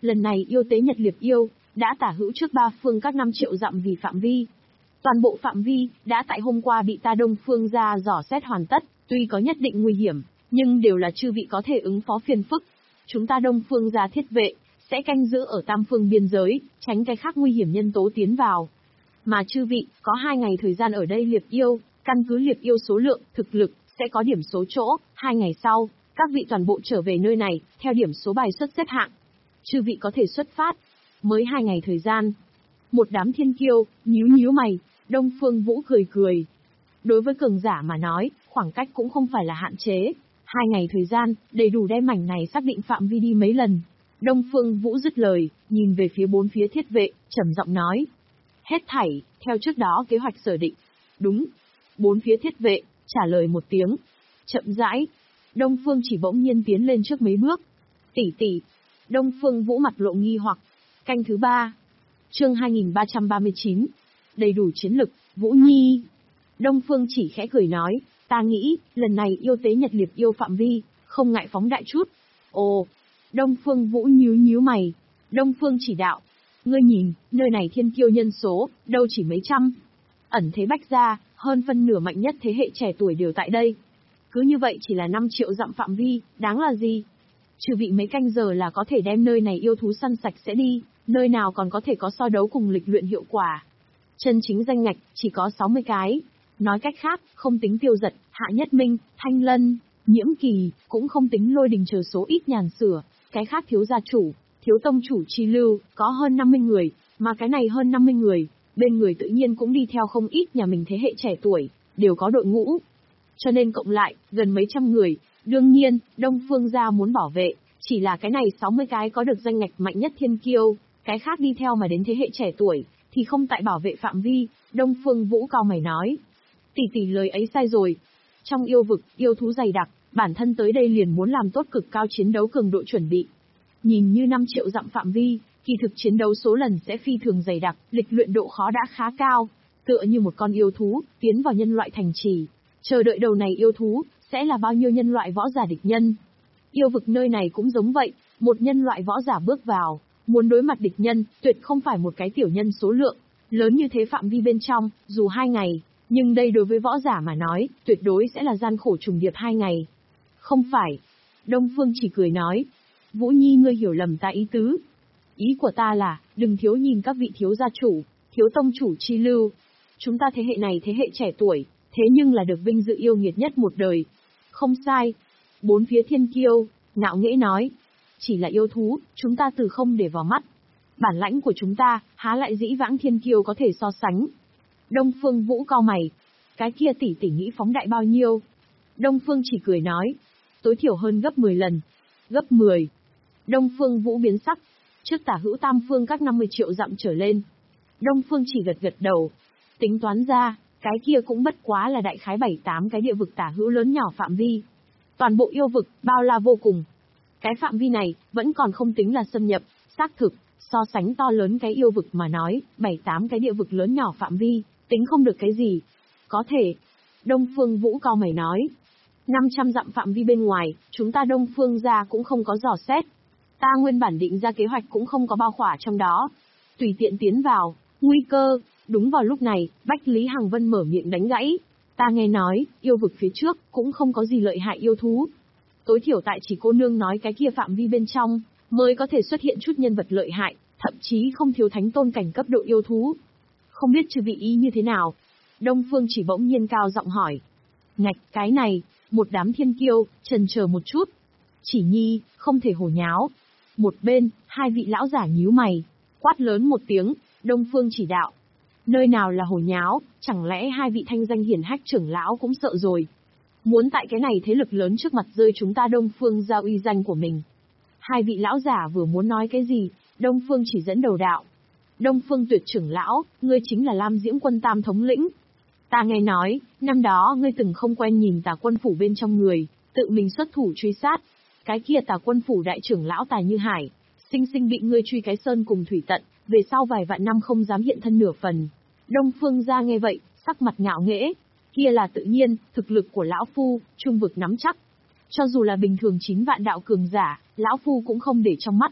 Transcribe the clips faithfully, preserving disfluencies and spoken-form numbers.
Lần này yêu tế Nhật Liệp yêu, đã tả hữu trước ba phương các năm triệu dặm vì phạm vi. Toàn bộ phạm vi, đã tại hôm qua bị ta Đông Phương gia dò xét hoàn tất, tuy có nhất định nguy hiểm, nhưng đều là chư vị có thể ứng phó phiền phức. Chúng ta Đông Phương gia thiết vệ, sẽ canh giữ ở tam phương biên giới, tránh cái khác nguy hiểm nhân tố tiến vào. Mà chư vị, có hai ngày thời gian ở đây Liệp yêu, căn cứ Liệp yêu số lượng, thực lực, sẽ có điểm số chỗ, hai ngày sau, các vị toàn bộ trở về nơi này, theo điểm số bài xuất xếp hạng. Chư vị có thể xuất phát. Mới hai ngày thời gian. Một đám thiên kiêu, nhíu nhíu mày, Đông Phương Vũ cười cười. Đối với cường giả mà nói, khoảng cách cũng không phải là hạn chế. Hai ngày thời gian, đầy đủ đem mảnh này xác định phạm vi đi mấy lần. Đông Phương Vũ dứt lời, nhìn về phía bốn phía thiết vệ, trầm giọng nói. Hết thảy, theo trước đó kế hoạch sở định. Đúng. Bốn phía thiết vệ, trả lời một tiếng. Chậm rãi. Đông Phương chỉ bỗng nhiên tiến lên trước mấy bước. Tỷ tỷ. Đông Phương Vũ mặt lộ nghi hoặc. Canh thứ ba. Chương hai nghìn ba trăm ba mươi chín. Đầy đủ chiến lực, Vũ Nhi. Đông Phương chỉ khẽ cười nói, ta nghĩ, lần này yêu tế Nhật Liệp yêu phạm vi, không ngại phóng đại chút. Ồ. Đông Phương Vũ nhíu nhíu mày. Đông Phương chỉ đạo. Ngươi nhìn, nơi này thiên kiêu nhân số, đâu chỉ mấy trăm. Ẩn thế bách gia, hơn phân nửa mạnh nhất thế hệ trẻ tuổi đều tại đây. Cứ như vậy chỉ là năm triệu dặm phạm vi, đáng là gì? Trừ vị mấy canh giờ là có thể đem nơi này yêu thú săn sạch sẽ đi, nơi nào còn có thể có so đấu cùng lịch luyện hiệu quả. Chân chính danh ngạch, chỉ có sáu mươi cái. Nói cách khác, không tính Tiêu Giật, Hạ Nhất Minh, Thanh Lân, Nhiễm Kỳ, cũng không tính Lôi Đình chờ số ít nhàn sửa, cái khác thiếu gia chủ, thiếu tông chủ chi lưu, có hơn năm mươi người, mà cái này hơn năm mươi người, bên người tự nhiên cũng đi theo không ít nhà mình thế hệ trẻ tuổi, đều có đội ngũ. Cho nên cộng lại, gần mấy trăm người, đương nhiên, Đông Phương gia muốn bảo vệ, chỉ là cái này sáu mươi cái có được danh ngạch mạnh nhất thiên kiêu, cái khác đi theo mà đến thế hệ trẻ tuổi, thì không tại bảo vệ phạm vi. Đông Phương Vũ cao mày nói. Tỷ tỷ lời ấy sai rồi. Trong yêu vực, yêu thú dày đặc, bản thân tới đây liền muốn làm tốt cực cao chiến đấu cường độ chuẩn bị. Nhìn như năm triệu dặm phạm vi, kỳ thực chiến đấu số lần sẽ phi thường dày đặc, lịch luyện độ khó đã khá cao, tựa như một con yêu thú, tiến vào nhân loại thành trì. Chờ đợi đầu này yêu thú, sẽ là bao nhiêu nhân loại võ giả địch nhân. Yêu vực nơi này cũng giống vậy, một nhân loại võ giả bước vào, muốn đối mặt địch nhân, tuyệt không phải một cái tiểu nhân số lượng, lớn như thế phạm vi bên trong, dù hai ngày, nhưng đây đối với võ giả mà nói, tuyệt đối sẽ là gian khổ trùng điệp hai ngày. Không phải. Đông Phương chỉ cười nói. Vũ Nhi ngươi hiểu lầm ta ý tứ. Ý của ta là, đừng thiếu nhìn các vị thiếu gia chủ, thiếu tông chủ chi lưu. Chúng ta thế hệ này thế hệ trẻ tuổi, thế nhưng là được vinh dự yêu nghiệt nhất một đời. Không sai. Bốn phía thiên kiêu, ngạo nghễ nói. Chỉ là yêu thú, chúng ta từ không để vào mắt. Bản lãnh của chúng ta, há lại dĩ vãng thiên kiêu có thể so sánh. Đông Phương Vũ cau mày. Cái kia tỷ tỷ nghĩ phóng đại bao nhiêu? Đông Phương chỉ cười nói. Tối thiểu hơn gấp mười lần. Gấp mười. Đông Phương Vũ biến sắc. Trước tả hữu tam phương các năm mươi triệu dặm trở lên. Đông Phương chỉ gật gật đầu. Tính toán ra, cái kia cũng bất quá là đại khái bảy tám cái địa vực tả hữu lớn nhỏ phạm vi. Toàn bộ yêu vực, bao la vô cùng. Cái phạm vi này, vẫn còn không tính là xâm nhập, xác thực, so sánh to lớn cái yêu vực mà nói, bảy tám cái địa vực lớn nhỏ phạm vi, tính không được cái gì. Có thể. Đông Phương Vũ cao mày nói. năm trăm dặm phạm vi bên ngoài, chúng ta Đông Phương gia cũng không có dò xét. Ta nguyên bản định ra kế hoạch cũng không có bao khỏa trong đó. Tùy tiện tiến vào, nguy cơ. Đúng vào lúc này, Bách Lý Hằng Vân mở miệng đánh gãy. Ta nghe nói, yêu vực phía trước, cũng không có gì lợi hại yêu thú. Tối thiểu tại chỉ cô nương nói cái kia phạm vi bên trong, mới có thể xuất hiện chút nhân vật lợi hại, thậm chí không thiếu thánh tôn cảnh cấp độ yêu thú. Không biết chư vị ý như thế nào? Đông Phương chỉ bỗng nhiên cao giọng hỏi. Ngạch, cái này, một đám thiên kiêu, chần chờ một chút. Chỉ Nhi, không thể hồ nháo. Một bên, hai vị lão giả nhíu mày, quát lớn một tiếng, Đông Phương chỉ đạo. Nơi nào là hồ nháo, chẳng lẽ hai vị thanh danh hiển hách trưởng lão cũng sợ rồi. Muốn tại cái này thế lực lớn trước mặt rơi chúng ta Đông Phương ra uy danh của mình. Hai vị lão giả vừa muốn nói cái gì, Đông Phương chỉ dẫn đầu đạo. Đông Phương Tuyệt trưởng lão, ngươi chính là Lam Diễm quân tam thống lĩnh. Ta nghe nói, năm đó ngươi từng không quen nhìn Tà Quân phủ bên trong người, tự mình xuất thủ truy sát. Cái kia Tà Quân phủ đại trưởng lão Tài Như Hải, sinh sinh bị ngươi truy cái sơn cùng thủy tận, về sau vài vạn năm không dám hiện thân nửa phần. Đông Phương gia nghe vậy, sắc mặt ngạo nghễ. Kia là tự nhiên, thực lực của lão phu, trung vực nắm chắc. Cho dù là bình thường chín vạn đạo cường giả, lão phu cũng không để trong mắt.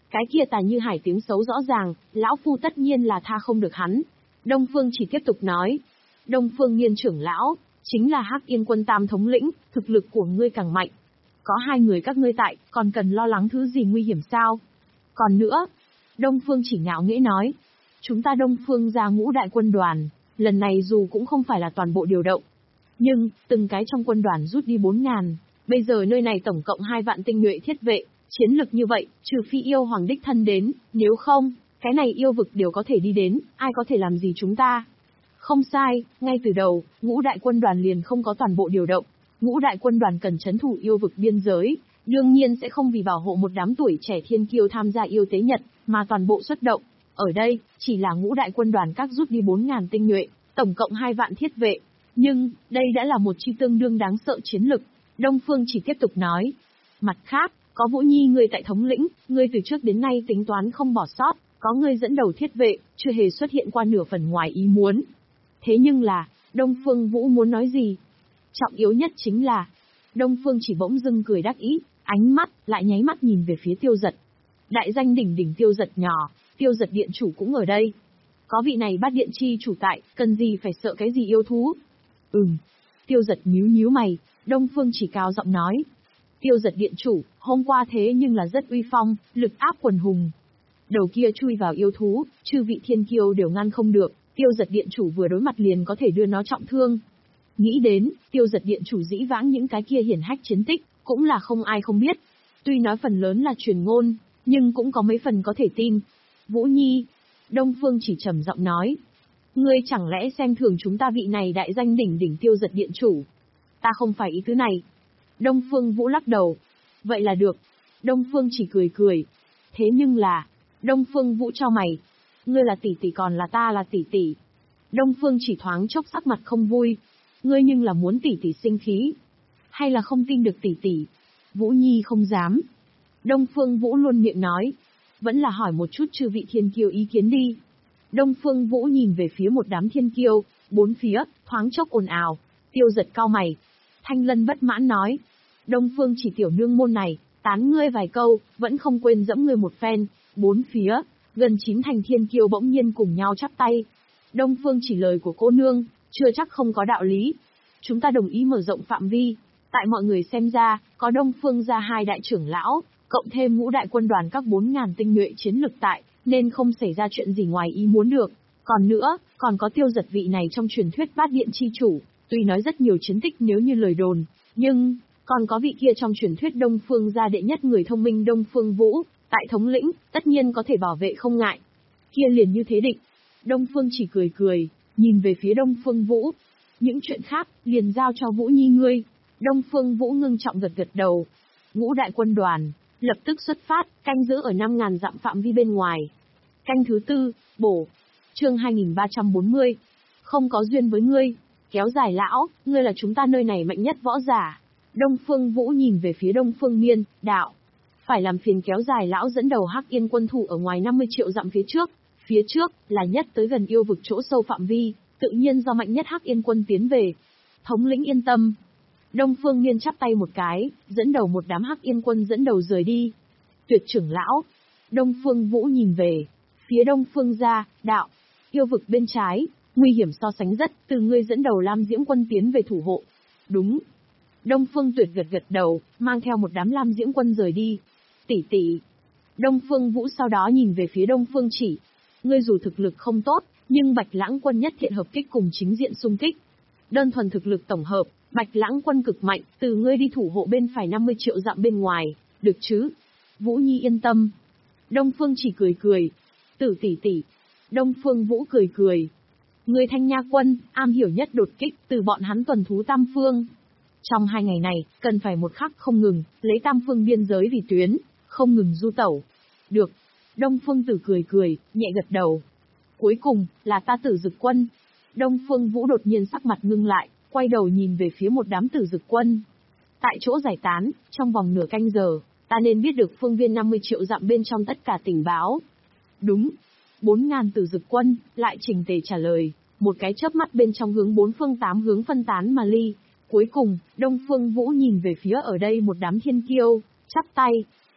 Cái kia Tà Như Hải tiếng xấu rõ ràng, lão phu tất nhiên là tha không được hắn. Đông Phương Chỉ tiếp tục nói. Đông Phương Nghiên trưởng lão, chính là Hắc Yên quân tam thống lĩnh, thực lực của ngươi càng mạnh. Có hai người các ngươi tại, còn cần lo lắng thứ gì nguy hiểm sao? Còn nữa, Đông Phương Chỉ ngạo nghễ nói. Chúng ta Đông Phương ra ngũ đại quân đoàn, lần này dù cũng không phải là toàn bộ điều động. Nhưng, từng cái trong quân đoàn rút đi bốn ngàn, bây giờ nơi này tổng cộng hai vạn tinh nhuệ thiết vệ, chiến lực như vậy, trừ phi yêu hoàng đích thân đến, nếu không, cái này yêu vực đều có thể đi đến, ai có thể làm gì chúng ta? Không sai, ngay từ đầu, ngũ đại quân đoàn liền không có toàn bộ điều động. Ngũ đại quân đoàn cần trấn thủ yêu vực biên giới, đương nhiên sẽ không vì bảo hộ một đám tuổi trẻ thiên kiêu tham gia yêu tế nhật, mà toàn bộ xuất động. Ở đây, chỉ là ngũ đại quân đoàn các rút đi bốn ngàn tinh nhuệ, tổng cộng hai vạn thiết vệ. Nhưng, đây đã là một chi tương đương đáng sợ chiến lực. Đông Phương Chỉ tiếp tục nói. Mặt khác, có Vũ Nhi ngươi tại thống lĩnh, ngươi từ trước đến nay tính toán không bỏ sót, có ngươi dẫn đầu thiết vệ, chưa hề xuất hiện qua nửa phần ngoài ý muốn. Thế nhưng là, Đông Phương Vũ muốn nói gì? Trọng yếu nhất chính là, Đông Phương Chỉ bỗng dưng cười đắc ý, ánh mắt, lại nháy mắt nhìn về phía Tiêu Giật. Đại danh đỉnh đỉnh Tiêu Giật nhỏ, Tiêu Giật điện chủ cũng ở đây. Có vị này Bát Điện chi chủ tại, cần gì phải sợ cái gì yêu thú? Ừm. Tiêu Giật nhíu nhíu mày, Đông Phương Chỉ cao giọng nói. Tiêu Giật điện chủ, hôm qua thế nhưng là rất uy phong, lực áp quần hùng. Đầu kia chui vào yêu thú, chư vị thiên kiêu đều ngăn không được, Tiêu Giật điện chủ vừa đối mặt liền có thể đưa nó trọng thương. Nghĩ đến, Tiêu Giật điện chủ dĩ vãng những cái kia hiển hách chiến tích, cũng là không ai không biết. Tuy nói phần lớn là truyền ngôn, nhưng cũng có mấy phần có thể tin. Vũ Nhi, Đông Phương Chỉ trầm giọng nói. Ngươi chẳng lẽ xem thường chúng ta vị này đại danh đỉnh đỉnh Tiêu Giật điện chủ? Ta không phải ý tứ này. Đông Phương Vũ lắc đầu. Vậy là được. Đông Phương Chỉ cười cười. Thế nhưng là, Đông Phương Vũ cho mày. Ngươi là tỷ tỷ còn là ta là tỷ tỷ. Đông Phương Chỉ thoáng chốc sắc mặt không vui. Ngươi nhưng là muốn tỷ tỷ sinh khí. Hay là không tin được tỷ tỷ? Vũ Nhi không dám. Đông Phương Vũ luôn miệng nói. Vẫn là hỏi một chút chư vị thiên kiêu ý kiến đi. Đông Phương Vũ nhìn về phía một đám thiên kiêu, bốn phía, thoáng chốc ồn ào. Tiêu Giật cau mày. Thanh Lân bất mãn nói. Đông Phương Chỉ tiểu nương môn này, tán ngươi vài câu, vẫn không quên dẫm ngươi một phen. Bốn phía, gần chín thành thiên kiêu bỗng nhiên cùng nhau chắp tay. Đông Phương Chỉ lời của cô nương, chưa chắc không có đạo lý. Chúng ta đồng ý mở rộng phạm vi. Tại mọi người xem ra, có Đông Phương gia hai đại trưởng lão, cộng thêm ngũ đại quân đoàn các bốn ngàn tinh nhuệ chiến lực tại, nên không xảy ra chuyện gì ngoài ý muốn được. Còn nữa, còn có Tiêu Giật vị này trong truyền thuyết Bát Điện chi chủ, tuy nói rất nhiều chiến tích nếu như lời đồn, nhưng còn có vị kia trong truyền thuyết Đông Phương gia đệ nhất người thông minh Đông Phương Vũ, tại thống lĩnh, tất nhiên có thể bảo vệ không ngại. Kia liền như thế định. Đông Phương Chỉ cười cười, nhìn về phía Đông Phương Vũ. Những chuyện khác, liền giao cho Vũ Nhi ngươi. Đông Phương Vũ ngưng trọng gật gật đầu. Ngũ đại quân đoàn, lập tức xuất phát, canh giữ ở năm ngàn dặm phạm vi bên ngoài. Canh thứ tư, bổ. Chương hai nghìn ba trăm bốn mươi. Không có duyên với ngươi. Kéo dài lão, ngươi là chúng ta nơi này mạnh nhất võ giả. Đông Phương Vũ nhìn về phía Đông Phương Miên, đạo. Phải làm phiền kéo dài lão dẫn đầu Hắc Yên quân thủ ở ngoài năm mươi triệu dặm phía trước. Phía trước, là nhất tới gần yêu vực chỗ sâu phạm vi, tự nhiên do mạnh nhất Hắc Yên quân tiến về. Thống lĩnh yên tâm. Đông Phương Miên chắp tay một cái, dẫn đầu một đám Hắc Yên quân dẫn đầu rời đi. Tuyệt trưởng lão. Đông Phương Vũ nhìn về. Phía Đông Phương gia, đạo. Yêu vực bên trái, nguy hiểm so sánh rất, từ ngươi dẫn đầu Lam Diễm quân tiến về thủ hộ. Đúng. Đông Phương Tuyệt gật gật đầu, mang theo một đám Lam Diễm quân rời đi. Tỷ tỷ. Đông Phương Vũ sau đó nhìn về phía Đông Phương Chỉ. Ngươi dù thực lực không tốt, nhưng Bạch Lãng quân nhất thiện hợp kích cùng chính diện xung kích. Đơn thuần thực lực tổng hợp, Bạch Lãng quân cực mạnh, từ ngươi đi thủ hộ bên phải năm mươi triệu dặm bên ngoài, được chứ? Vũ Nhi yên tâm. Đông Phương Chỉ cười cười. Tử tỷ tỷ. Đông Phương Vũ cười cười. Ngươi Thanh Nha quân, am hiểu nhất đột kích, từ bọn hắn tuần thú tam phương. Trong hai ngày này, cần phải một khắc không ngừng, lấy tam phương biên giới vì tuyến, không ngừng du tẩu. Được. Đông Phương Tử cười cười, nhẹ gật đầu. Cuối cùng, là ta Tử Dực quân. Đông Phương Vũ đột nhiên sắc mặt ngưng lại, quay đầu nhìn về phía một đám Tử Dực quân. Tại chỗ giải tán, trong vòng nửa canh giờ, ta nên biết được phương viên năm mươi triệu dặm bên trong tất cả tình báo. Đúng. Bốn ngàn Tử Dực quân, lại trình tề trả lời, một cái chớp mắt bên trong hướng bốn phương tám hướng phân tán mà ly. Cuối cùng, Đông Phương Vũ nhìn về phía ở đây một đám thiên kiêu, chắp tay.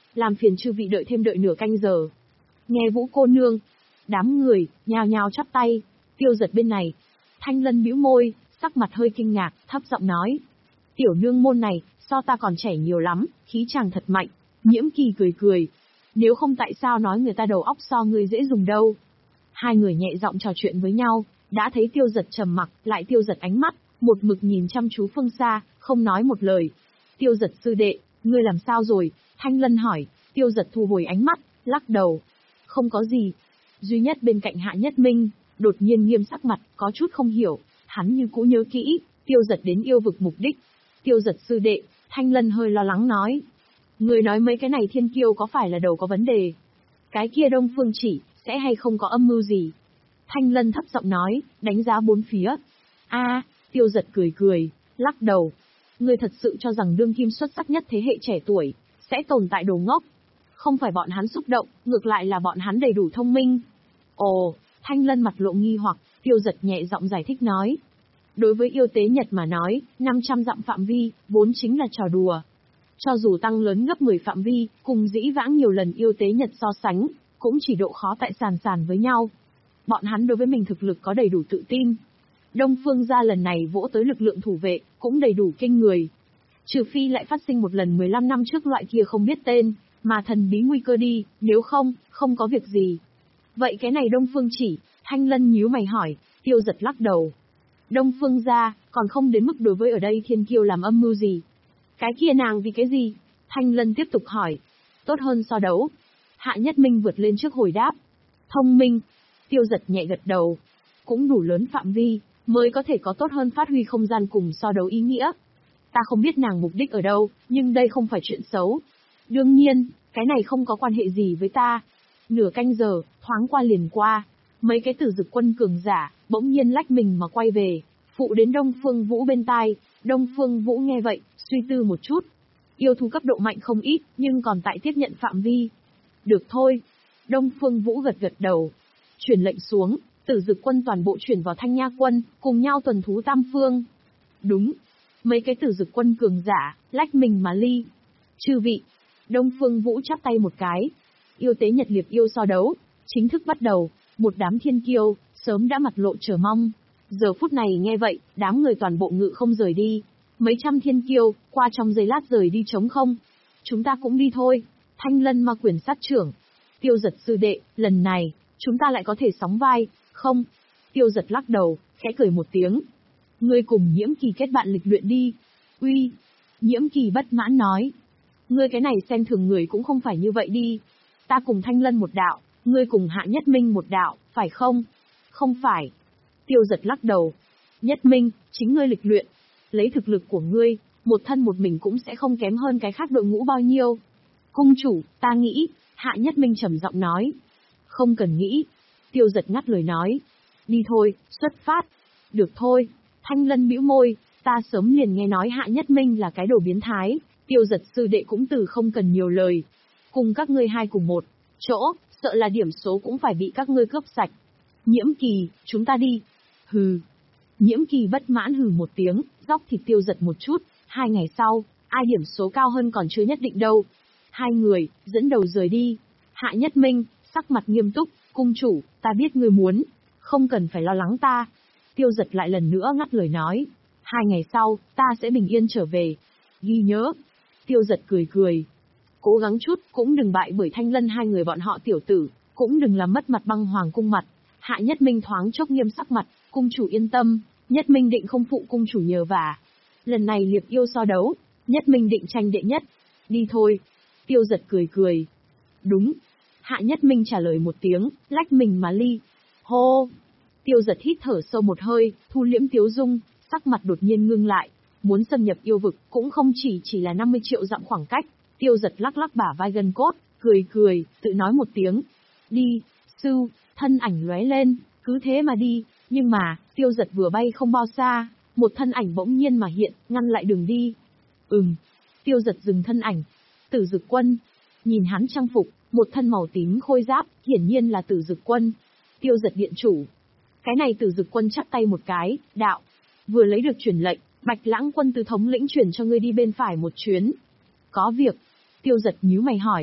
làm phiền chư vị đợi thêm đợi nửa canh giờ. Nghe Vũ cô nương, đám người, nhào nhào chắp tay, Tiêu Giật bên này. Thanh Lân bĩu môi, sắc mặt hơi kinh ngạc, thấp giọng nói. Tiểu nương môn này, so ta còn trẻ nhiều lắm, khí chàng thật mạnh. Nhiễm Kỳ cười cười. Nếu không tại sao nói người ta đầu óc so ngươi dễ dùng đâu. Hai người nhẹ giọng trò chuyện với nhau, đã thấy Tiêu Giật trầm mặc, lại Tiêu Giật ánh mắt, một mực nhìn chăm chú phương xa, không nói một lời. Tiêu Giật sư đệ, ngươi làm sao rồi? Thanh Lân hỏi. Tiêu Giật thu hồi ánh mắt, lắc đầu. Không có gì. Duy nhất bên cạnh Hạ Nhất Minh, đột nhiên nghiêm sắc mặt, có chút không hiểu, hắn như cũ nhớ kỹ, Tiêu Giật đến yêu vực mục đích. Tiêu Giật sư đệ, Thanh Lân hơi lo lắng nói. Người nói mấy cái này thiên kiêu có phải là đầu có vấn đề? Cái kia Đông Phương Chỉ, sẽ hay không có âm mưu gì? Thanh Lân thấp giọng nói, đánh giá bốn phía. A, Tiêu Giật cười cười, lắc đầu. Người thật sự cho rằng đương kim xuất sắc nhất thế hệ trẻ tuổi, sẽ tồn tại đồ ngốc. Không phải bọn hắn xúc động, ngược lại là bọn hắn đầy đủ thông minh. Ồ, Thanh Lân mặt lộ nghi hoặc, Tiêu Giật nhẹ giọng giải thích nói. Đối với yêu tế Nhật mà nói, năm trăm dặm phạm vi, vốn chính là trò đùa. Cho dù tăng lớn gấp mười phạm vi, cùng dĩ vãng nhiều lần yêu tế Nhật so sánh, cũng chỉ độ khó tại sàn sàn với nhau. Bọn hắn đối với mình thực lực có đầy đủ tự tin. Đông Phương gia lần này vỗ tới lực lượng thủ vệ, cũng đầy đủ kinh người. Trừ phi lại phát sinh một lần mười lăm năm trước loại kia không biết tên, mà thần bí nguy cơ đi, nếu không, không có việc gì. Vậy cái này Đông Phương Chỉ, Thanh Lân nhíu mày hỏi, Tiêu Giật lắc đầu. Đông Phương gia, còn không đến mức đối với ở đây thiên kiêu làm âm mưu gì. Cái kia nàng vì cái gì? Thanh Lân tiếp tục hỏi. Tốt hơn so đấu. Hạ Nhất Minh vượt lên trước hồi đáp. Thông minh. Tiêu Giật nhẹ gật đầu. Cũng đủ lớn phạm vi, mới có thể có tốt hơn phát huy không gian cùng so đấu ý nghĩa. Ta không biết nàng mục đích ở đâu, nhưng đây không phải chuyện xấu. Đương nhiên, cái này không có quan hệ gì với ta. Nửa canh giờ, thoáng qua liền qua. Mấy cái tử dực quân cường giả, bỗng nhiên lách mình mà quay về, phụ đến Đông Phương Vũ bên tai. Đông Phương Vũ nghe vậy, suy tư một chút. Yêu thú cấp độ mạnh không ít, nhưng còn tại tiếp nhận phạm vi. Được thôi. Đông Phương Vũ gật gật đầu. Truyền lệnh xuống, tử dực quân toàn bộ chuyển vào Thanh Nha quân, cùng nhau tuần thú tam phương. Đúng. Mấy cái tử dực quân cường giả, lách mình mà ly. Chư vị. Đông Phương Vũ chắp tay một cái. Yêu tế Nhật liệp yêu so đấu, chính thức bắt đầu. Một đám thiên kiêu, sớm đã mặt lộ chờ mong. Giờ phút này nghe vậy, đám người toàn bộ ngự không rời đi. Mấy trăm thiên kiêu, qua trong giây lát rời đi trống không. Chúng ta cũng đi thôi. Thanh Lân ma quyền sát trưởng. Tiêu Giật sư đệ, lần này, chúng ta lại có thể sóng vai, không? Tiêu Giật lắc đầu, khẽ cười một tiếng. Ngươi cùng Nhiễm Kỳ kết bạn lịch luyện đi. Uy. Nhiễm Kỳ bất mãn nói. Ngươi cái này xem thường người cũng không phải như vậy đi. Ta cùng Thanh Lân một đạo, ngươi cùng Hạ Nhất Minh một đạo, phải không? Không phải. Tiêu Giật lắc đầu. Nhất Minh, chính ngươi lịch luyện. Lấy thực lực của ngươi, một thân một mình cũng sẽ không kém hơn cái khác đội ngũ bao nhiêu. Cung chủ, ta nghĩ, Hạ Nhất Minh trầm giọng nói. Không cần nghĩ. Tiêu Giật ngắt lời nói. Đi thôi, xuất phát. Được thôi. Thanh Lân bĩu môi, ta sớm liền nghe nói Hạ Nhất Minh là cái đồ biến thái. Tiêu Giật sư đệ cũng từ không cần nhiều lời. Cùng các ngươi hai cùng một chỗ, sợ là điểm số cũng phải bị các ngươi cướp sạch. Nhiễm Kỳ, chúng ta đi. Hừ. Nhiễm Kỳ bất mãn hừ một tiếng, góc thịt Tiêu Giật một chút. Hai ngày sau, ai điểm số cao hơn còn chưa nhất định đâu. Hai người, dẫn đầu rời đi. Hạ Nhất Minh, sắc mặt nghiêm túc, cung chủ, ta biết ngươi muốn. Không cần phải lo lắng ta. Tiêu Giật lại lần nữa ngắt lời nói. Hai ngày sau, ta sẽ bình yên trở về. Ghi nhớ. Tiêu Giật cười cười. Cố gắng chút, cũng đừng bại bởi Thanh Lân hai người bọn họ tiểu tử, cũng đừng làm mất mặt băng hoàng cung mặt. Hạ Nhất Minh thoáng chốc nghiêm sắc mặt, cung chủ yên tâm, Nhất Minh định không phụ cung chủ nhờ vả. Lần này liệp yêu so đấu, Nhất Minh định tranh đệ nhất. Đi thôi. Tiêu Giật cười cười. Đúng. Hạ Nhất Minh trả lời một tiếng, lách mình mà ly. Hô. Tiêu Giật hít thở sâu một hơi, thu liễm tiếu dung, sắc mặt đột nhiên ngưng lại. Muốn xâm nhập yêu vực, cũng không chỉ chỉ là năm mươi triệu dặm khoảng cách. Tiêu Giật lắc lắc bả vai gân cốt, cười cười, tự nói một tiếng. Đi, sư, thân ảnh lóe lên, cứ thế mà đi. Nhưng mà, Tiêu Giật vừa bay không bao xa, một thân ảnh bỗng nhiên mà hiện, ngăn lại đường đi. Ừm. Tiêu Giật dừng thân ảnh. Tử Dực Quân. Nhìn hắn trang phục, một thân màu tím khôi giáp, hiển nhiên là Tử Dực Quân. Tiêu Giật điện chủ. Cái này Tử Dực Quân chắp tay một cái, đạo. Vừa lấy được truyền lệnh, Bạch Lãng Quân từ thống lĩnh chuyển cho ngươi đi bên phải một chuyến. Có việc. Tiêu Giật nhíu mày hỏi,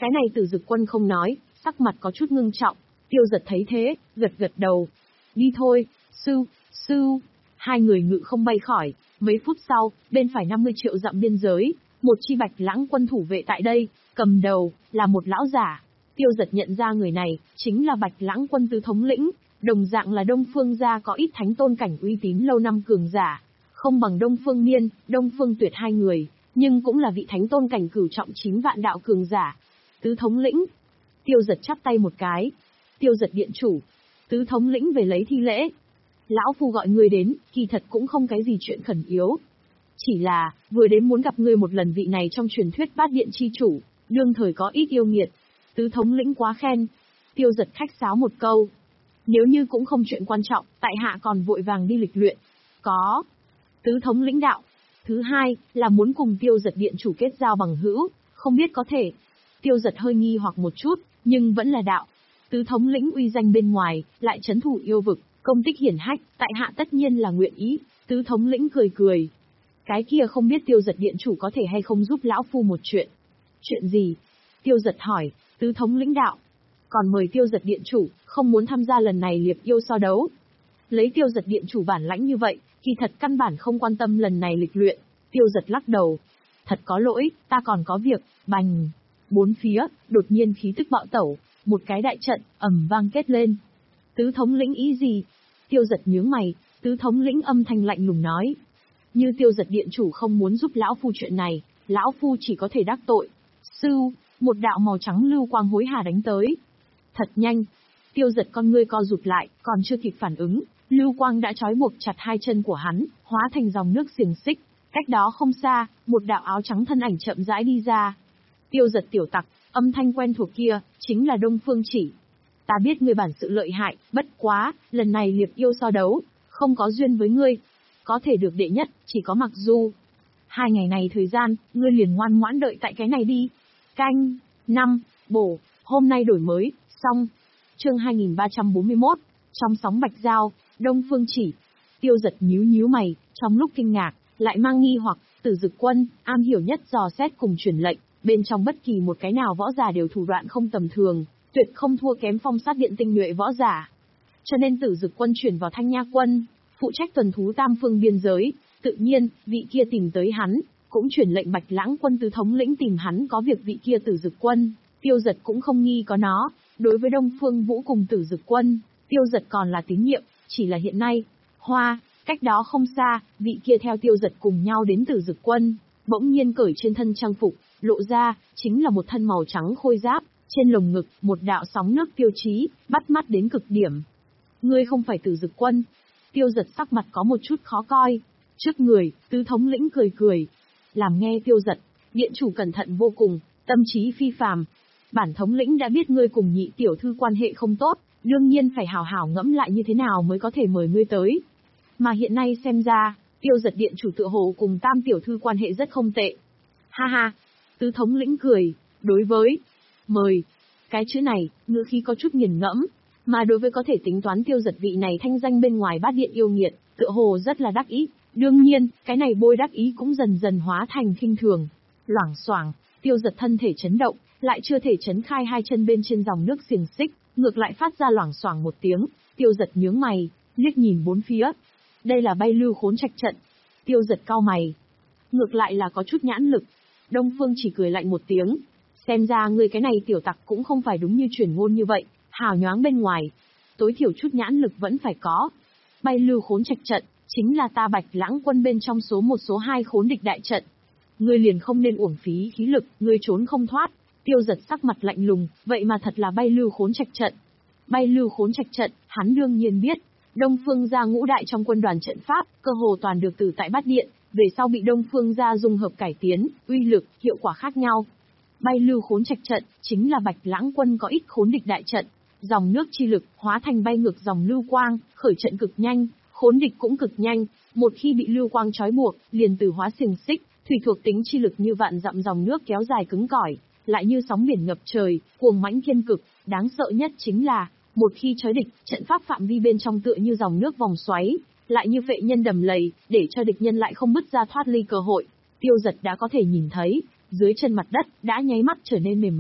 Cái này Tử Dực Quân không nói, sắc mặt có chút ngưng trọng. Tiêu Giật thấy thế, gật gật đầu. Đi thôi, sư, sư. Hai người ngự không bay khỏi. Mấy phút sau, bên phải năm mươi triệu dặm biên giới, một chi Bạch Lãng quân thủ vệ tại đây, cầm đầu, là một lão giả. Tiêu Giật nhận ra người này, chính là Bạch Lãng quân tứ thống lĩnh, đồng dạng là Đông Phương gia có ít thánh tôn cảnh uy tín lâu năm cường giả. Không bằng Đông Phương Miên, Đông Phương Tuyệt hai người, nhưng cũng là vị thánh tôn cảnh cửu trọng chín vạn đạo cường giả. Tứ thống lĩnh. Tiêu Giật chắp tay một cái. Tiêu Giật điện chủ. Tứ thống lĩnh về lấy thi lễ. Lão phu gọi ngươi đến, kỳ thật cũng không cái gì chuyện khẩn yếu. Chỉ là, vừa đến muốn gặp ngươi một lần, vị này trong truyền thuyết bát điện chi chủ, đương thời có ít yêu nghiệt. Tứ thống lĩnh quá khen. Tiêu Giật khách sáo một câu. Nếu như cũng không chuyện quan trọng, tại hạ còn vội vàng đi lịch luyện. Có. Tứ thống lĩnh đạo. Thứ hai, là muốn cùng Tiêu Giật điện chủ kết giao bằng hữu, không biết có thể. Tiêu Giật hơi nghi hoặc một chút, nhưng vẫn là đạo. Tứ thống lĩnh uy danh bên ngoài, lại trấn thủ yêu vực, công tích hiển hách, tại hạ tất nhiên là nguyện ý. Tứ thống lĩnh cười cười. Cái kia không biết Tiêu Giật điện chủ có thể hay không giúp lão phu một chuyện. Chuyện gì? Tiêu Giật hỏi. Tứ thống lĩnh đạo. Còn mời Tiêu Giật điện chủ, không muốn tham gia lần này liệp yêu so đấu. Lấy Tiêu Giật điện chủ bản lãnh như vậy, kỳ thật căn bản không quan tâm lần này lịch luyện. Tiêu Giật lắc đầu. Thật có lỗi, ta còn có việc. Bành. Bốn phía, đột nhiên khí tức bạo tẩu, một cái đại trận, ầm vang kết lên. Tứ thống lĩnh ý gì? Tiêu Giật nhướng mày, tứ thống lĩnh âm thanh lạnh lùng nói. Như Tiêu Giật điện chủ không muốn giúp lão phu chuyện này, lão phu chỉ có thể đắc tội. Sư, một đạo màu trắng lưu quang hối hả đánh tới. Thật nhanh. Tiêu Giật con ngươi co rụt lại, còn chưa kịp phản ứng, lưu quang đã trói buộc chặt hai chân của hắn, hóa thành dòng nước xiềng xích. Cách đó không xa, một đạo áo trắng thân ảnh chậm rãi đi ra. Tiêu Giật tiểu tặc, âm thanh quen thuộc kia, chính là Đông Phương Chỉ. Ta biết ngươi bản sự lợi hại, bất quá, lần này liệp yêu so đấu, không có duyên với ngươi. Có thể được đệ nhất, chỉ có Mặc Du. Hai ngày này thời gian, ngươi liền ngoan ngoãn đợi tại cái này đi. Canh, năm, bổ, hôm nay đổi mới, xong. Chương hai nghìn ba trăm bốn mươi mốt, trong sóng bạch giao, Đông Phương Chỉ. Tiêu Giật nhíu nhíu mày, trong lúc kinh ngạc, lại mang nghi hoặc, Tử Dực Quân, am hiểu nhất dò xét cùng truyền lệnh, bên trong bất kỳ một cái nào võ giả đều thủ đoạn không tầm thường, tuyệt không thua kém Phong Sát Điện tinh nhuệ võ giả. Cho nên Tử Dực Quân chuyển vào Thanh Nha Quân, phụ trách tuần thú tam phương biên giới, tự nhiên, vị kia tìm tới hắn, cũng chuyển lệnh Bạch Lãng Quân tứ thống lĩnh tìm hắn có việc vị kia Tử Dực Quân, Tiêu Giật cũng không nghi có nó. Đối với Đông Phương Vũ cùng Tử Dực Quân, Tiêu Giật còn là tín nhiệm, chỉ là hiện nay, hoa, cách đó không xa, vị kia theo Tiêu Giật cùng nhau đến Tử Dực Quân, bỗng nhiên cởi trên thân trang phục, lộ ra, chính là một thân màu trắng khôi giáp, trên lồng ngực, một đạo sóng nước tiêu chí, bắt mắt đến cực điểm. Ngươi không phải Tử Dực Quân. Tiêu Giật sắc mặt có một chút khó coi. Trước người, tứ thống lĩnh cười cười. Làm nghe Tiêu Giật, điện chủ cẩn thận vô cùng, tâm trí phi phàm. Bản thống lĩnh đã biết ngươi cùng nhị tiểu thư quan hệ không tốt, đương nhiên phải hào hào ngẫm lại như thế nào mới có thể mời ngươi tới. Mà hiện nay xem ra, Tiêu Giật điện chủ tựa hồ cùng tam tiểu thư quan hệ rất không tệ. Ha ha, tứ thống lĩnh cười, đối với mời, cái chữ này, ngữ khí có chút nghiền ngẫm, mà đối với có thể tính toán Tiêu Giật vị này thanh danh bên ngoài bát điện yêu nghiệt, tựa hồ rất là đắc ý. Đương nhiên, cái này bôi đắc ý cũng dần dần hóa thành khinh thường. Loảng xoảng, Tiêu Giật thân thể chấn động, lại chưa thể chấn khai hai chân bên trên dòng nước xiềng xích, ngược lại phát ra loảng xoảng một tiếng. Tiêu Giật nhướng mày, liếc nhìn bốn phía. Đây là bay lưu khốn trạch trận. Tiêu Giật cau mày. Ngược lại là có chút nhãn lực. Đông Phương Chỉ cười lạnh một tiếng. Xem ra ngươi cái này tiểu tặc cũng không phải đúng như truyền ngôn như vậy, hào nhoáng bên ngoài. Tối thiểu chút nhãn lực vẫn phải có. Bay lưu khốn trạch trận, chính là ta Bạch Lãng Quân bên trong số một số hai khốn địch đại trận. Ngươi liền không nên uổng phí khí lực, ngươi trốn không thoát. Tiêu Giật sắc mặt lạnh lùng, vậy mà thật là bay lưu khốn trạch trận. Bay lưu khốn trạch trận, hắn đương nhiên biết. Đông Phương gia ngũ đại trong quân đoàn trận pháp, cơ hồ toàn được từ tại Bát Điện, về sau bị Đông Phương gia dung hợp cải tiến, uy lực, hiệu quả khác nhau. Bay lưu khốn trạch trận, chính là Bạch Lãng Quân có ít khốn địch đại trận. Dòng nước chi lực, hóa thành bay ngược dòng lưu quang, khởi trận cực nhanh, khốn địch cũng cực nhanh, một khi bị lưu quang trói buộc, liền từ hóa xiềng xích, thủy thuộc tính chi lực như vạn dặm dòng nước kéo dài cứng cỏi, lại như sóng biển ngập trời, cuồng mãnh thiên cực, đáng sợ nhất chính là, một khi chói địch, trận pháp phạm vi bên trong tựa như dòng nước vòng xoáy, lại như vệ nhân đầm lầy, để cho địch nhân lại không bứt ra thoát ly cơ hội. Tiêu Giật đã có thể nhìn thấy, dưới chân mặt đất đã nháy mắt trở nên mềm mại,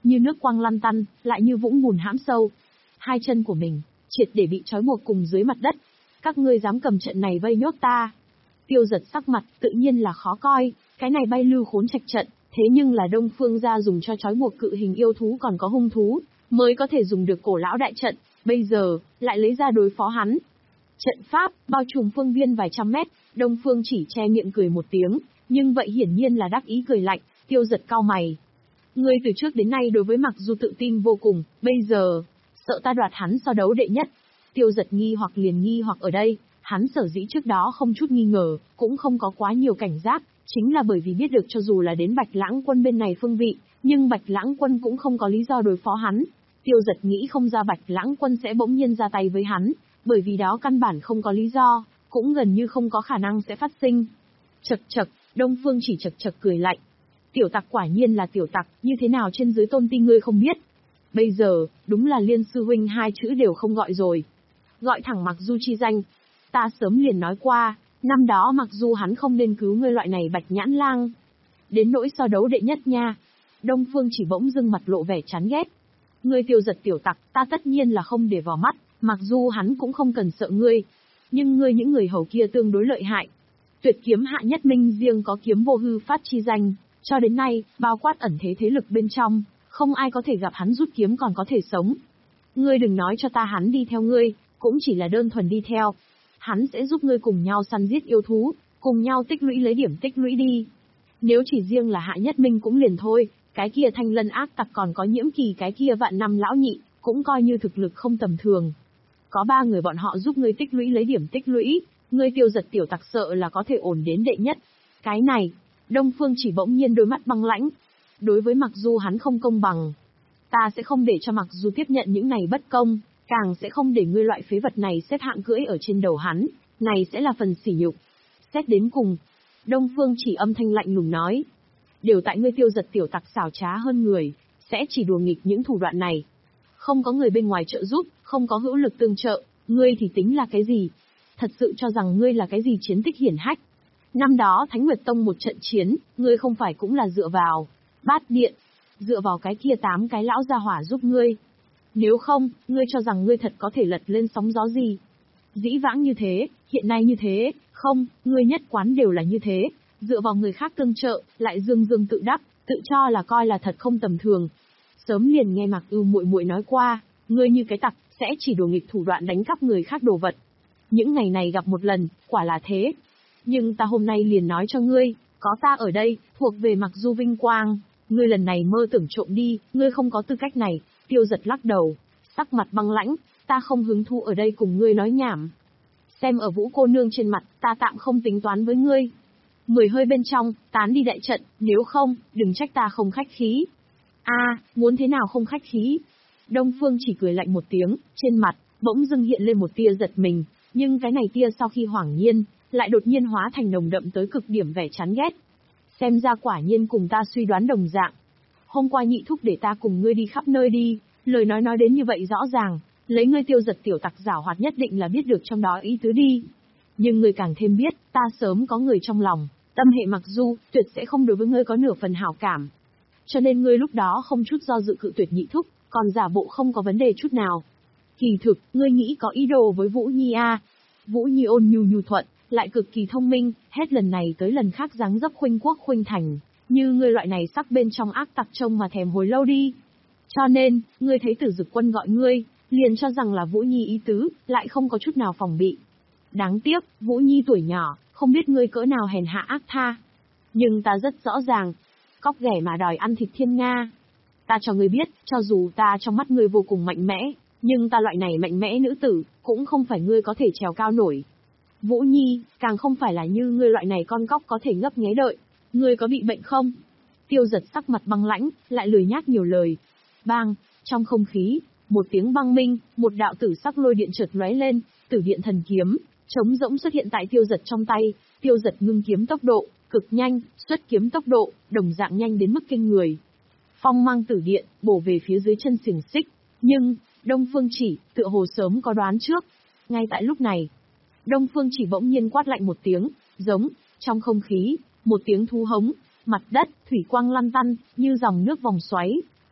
như nước quang lăn tăn, lại như vũng bùn hãm sâu. Hai chân của mình, triệt để bị trói buộc cùng dưới mặt đất. Các ngươi dám cầm trận này vây nhốt ta. Tiêu Giật sắc mặt, tự nhiên là khó coi, cái này bay lưu khốn trạch trận, thế nhưng là Đông Phương gia dùng cho trói buộc cự hình yêu thú còn có hung thú, mới có thể dùng được cổ lão đại trận, bây giờ, lại lấy ra đối phó hắn. Trận pháp, bao trùm phương viên vài trăm mét, Đông Phương chỉ che miệng cười một tiếng, nhưng vậy hiển nhiên là đắc ý cười lạnh. Tiêu Giật cau mày. Ngươi từ trước đến nay đối với Mặc Du tự tin vô cùng, bây giờ, sợ ta đoạt hắn so đấu đệ nhất. Tiêu Giật nghi hoặc liền nghi hoặc ở đây, hắn sở dĩ trước đó không chút nghi ngờ, cũng không có quá nhiều cảnh giác, chính là bởi vì biết được cho dù là đến Bạch Lãng Quân bên này phương vị, nhưng Bạch Lãng Quân cũng không có lý do đối phó hắn. Tiêu Giật nghĩ không ra Bạch Lãng Quân sẽ bỗng nhiên ra tay với hắn, bởi vì đó căn bản không có lý do, cũng gần như không có khả năng sẽ phát sinh. Chậc chậc, Đông Phương chỉ chậc chậc cười lạnh. Tiểu tặc quả nhiên là tiểu tặc, như thế nào trên dưới tôn ti ngươi không biết. Bây giờ, đúng là Liên sư huynh hai chữ đều không gọi rồi. Gọi thẳng Mặc Du chi danh. Ta sớm liền nói qua, năm đó Mặc Du hắn không nên cứu ngươi loại này Bạch Nhãn Lang. Đến nỗi so đấu đệ nhất nha. Đông Phương chỉ bỗng dưng mặt lộ vẻ chán ghét. Ngươi Tiêu Giật tiểu tặc, ta tất nhiên là không để vào mắt, Mặc Du hắn cũng không cần sợ ngươi. Nhưng ngươi những người hầu kia tương đối lợi hại. Tuyệt kiếm Hạ Nhất Minh riêng có kiếm vô hư phát chi danh, cho đến nay, bao quát ẩn thế thế lực bên trong, không ai có thể gặp hắn rút kiếm còn có thể sống. Ngươi đừng nói cho ta hắn đi theo ngươi, cũng chỉ là đơn thuần đi theo. Hắn sẽ giúp ngươi cùng nhau săn giết yêu thú, cùng nhau tích lũy lấy điểm tích lũy đi. Nếu chỉ riêng là Hạ Nhất Minh cũng liền thôi, cái kia Thanh Lân ác tặc còn có Nhiễm Kỳ cái kia vạn năm lão nhị, cũng coi như thực lực không tầm thường. Có ba người bọn họ giúp ngươi tích lũy lấy điểm tích lũy, ngươi Tiêu Giật tiểu tặc sợ là có thể ổn đến đệ nhất. Cái này, Đông Phương chỉ bỗng nhiên đôi mắt băng lãnh. Đối với Mặc Du hắn không công bằng. Ta sẽ không để cho Mặc Du tiếp nhận những này bất công, càng sẽ không để ngươi loại phế vật này xếp hạng cưỡi ở trên đầu hắn, này sẽ là phần sỉ nhục. Xét đến cùng, Đông Phương chỉ âm thanh lạnh lùng nói. Đều tại ngươi Tiêu Giật tiểu tặc xảo trá hơn người, sẽ chỉ đùa nghịch những thủ đoạn này. Không có người bên ngoài trợ giúp, không có hữu lực tương trợ, ngươi thì tính là cái gì? Thật sự cho rằng ngươi là cái gì chiến tích hiển hách? Năm đó Thánh Nguyệt Tông một trận chiến, ngươi không phải cũng là dựa vào Bát Điện, dựa vào cái kia tám cái lão gia hỏa giúp ngươi. Nếu không, ngươi cho rằng ngươi thật có thể lật lên sóng gió gì? Dĩ vãng như thế, hiện nay như thế, không, ngươi nhất quán đều là như thế, dựa vào người khác tương trợ, lại dương dương tự đắc, tự cho là coi là thật không tầm thường. Sớm liền nghe Mặc Ưu muội muội nói qua, ngươi như cái tặc, sẽ chỉ đùa nghịch thủ đoạn đánh cắp người khác đồ vật. Những ngày này gặp một lần, quả là thế. Nhưng ta hôm nay liền nói cho ngươi, có ta ở đây, thuộc về Mặc Du vinh quang, ngươi lần này mơ tưởng trộm đi, ngươi không có tư cách này. Tiêu Giật lắc đầu, sắc mặt băng lãnh, ta không hứng thú ở đây cùng ngươi nói nhảm. Xem ở Vũ cô nương trên mặt, ta tạm không tính toán với ngươi. Mười hơi bên trong, tán đi đại trận, nếu không, đừng trách ta không khách khí. A, à, muốn thế nào không khách khí? Đông Phương chỉ cười lạnh một tiếng, trên mặt, bỗng dưng hiện lên một tia giật mình, nhưng cái này tia sau khi hoảng nhiên, lại đột nhiên hóa thành nồng đậm tới cực điểm vẻ chán ghét. Xem ra quả nhiên cùng ta suy đoán đồng dạng. Hôm qua nhị thúc để ta cùng ngươi đi khắp nơi đi, lời nói nói đến như vậy rõ ràng, lấy ngươi Tiêu Giật tiểu tặc giảo hoạt nhất định là biết được trong đó ý tứ đi. Nhưng ngươi càng thêm biết, ta sớm có người trong lòng, tâm hệ Mặc Du, tuyệt sẽ không đối với ngươi có nửa phần hảo cảm. Cho nên ngươi lúc đó không chút do dự cự tuyệt nhị thúc, còn giả bộ không có vấn đề chút nào. Kỳ thực, ngươi nghĩ có ý đồ với Vũ Nhi à? Vũ Nhi ôn nhu nhu thuận, lại cực kỳ thông minh, hết lần này tới lần khác dáng dấp khuynh quốc khuynh thành, như ngươi loại này sắc bên trong ác tặc trông mà thèm hồi lâu đi. Cho nên, ngươi thấy Tử Dực Quân gọi ngươi, liền cho rằng là Vũ Nhi ý tứ, lại không có chút nào phòng bị. Đáng tiếc, Vũ Nhi tuổi nhỏ, không biết ngươi cỡ nào hèn hạ ác tha. Nhưng ta rất rõ ràng, cóc ghẻ mà đòi ăn thịt thiên nga. Ta cho ngươi biết, cho dù ta trong mắt ngươi vô cùng mạnh mẽ, nhưng ta loại này mạnh mẽ nữ tử, cũng không phải ngươi có thể trèo cao nổi. Vũ Nhi, càng không phải là như ngươi loại này con cóc có thể ngấp nghé đợi. Ngươi có bị bệnh không? Tiêu Giật sắc mặt băng lãnh, lại lười nhác nhiều lời. Bang, trong không khí, một tiếng băng minh, một đạo tử sắc lôi điện chợt lóe lên, tử điện thần kiếm, trống rỗng xuất hiện tại Tiêu Giật trong tay. Tiêu Giật ngưng kiếm tốc độ, cực nhanh, xuất kiếm tốc độ, đồng dạng nhanh đến mức kinh người. Phong mang tử điện, bổ về phía dưới chân xiềng xích. Nhưng, Đông Phương Chỉ, tựa hồ sớm có đoán trước. Ngay tại lúc này, Đông Phương Chỉ bỗng nhiên quát lạnh một tiếng, giống, trong không khí, một tiếng thu hống, mặt đất, thủy quang lăn tăn, như dòng nước vòng xoáy,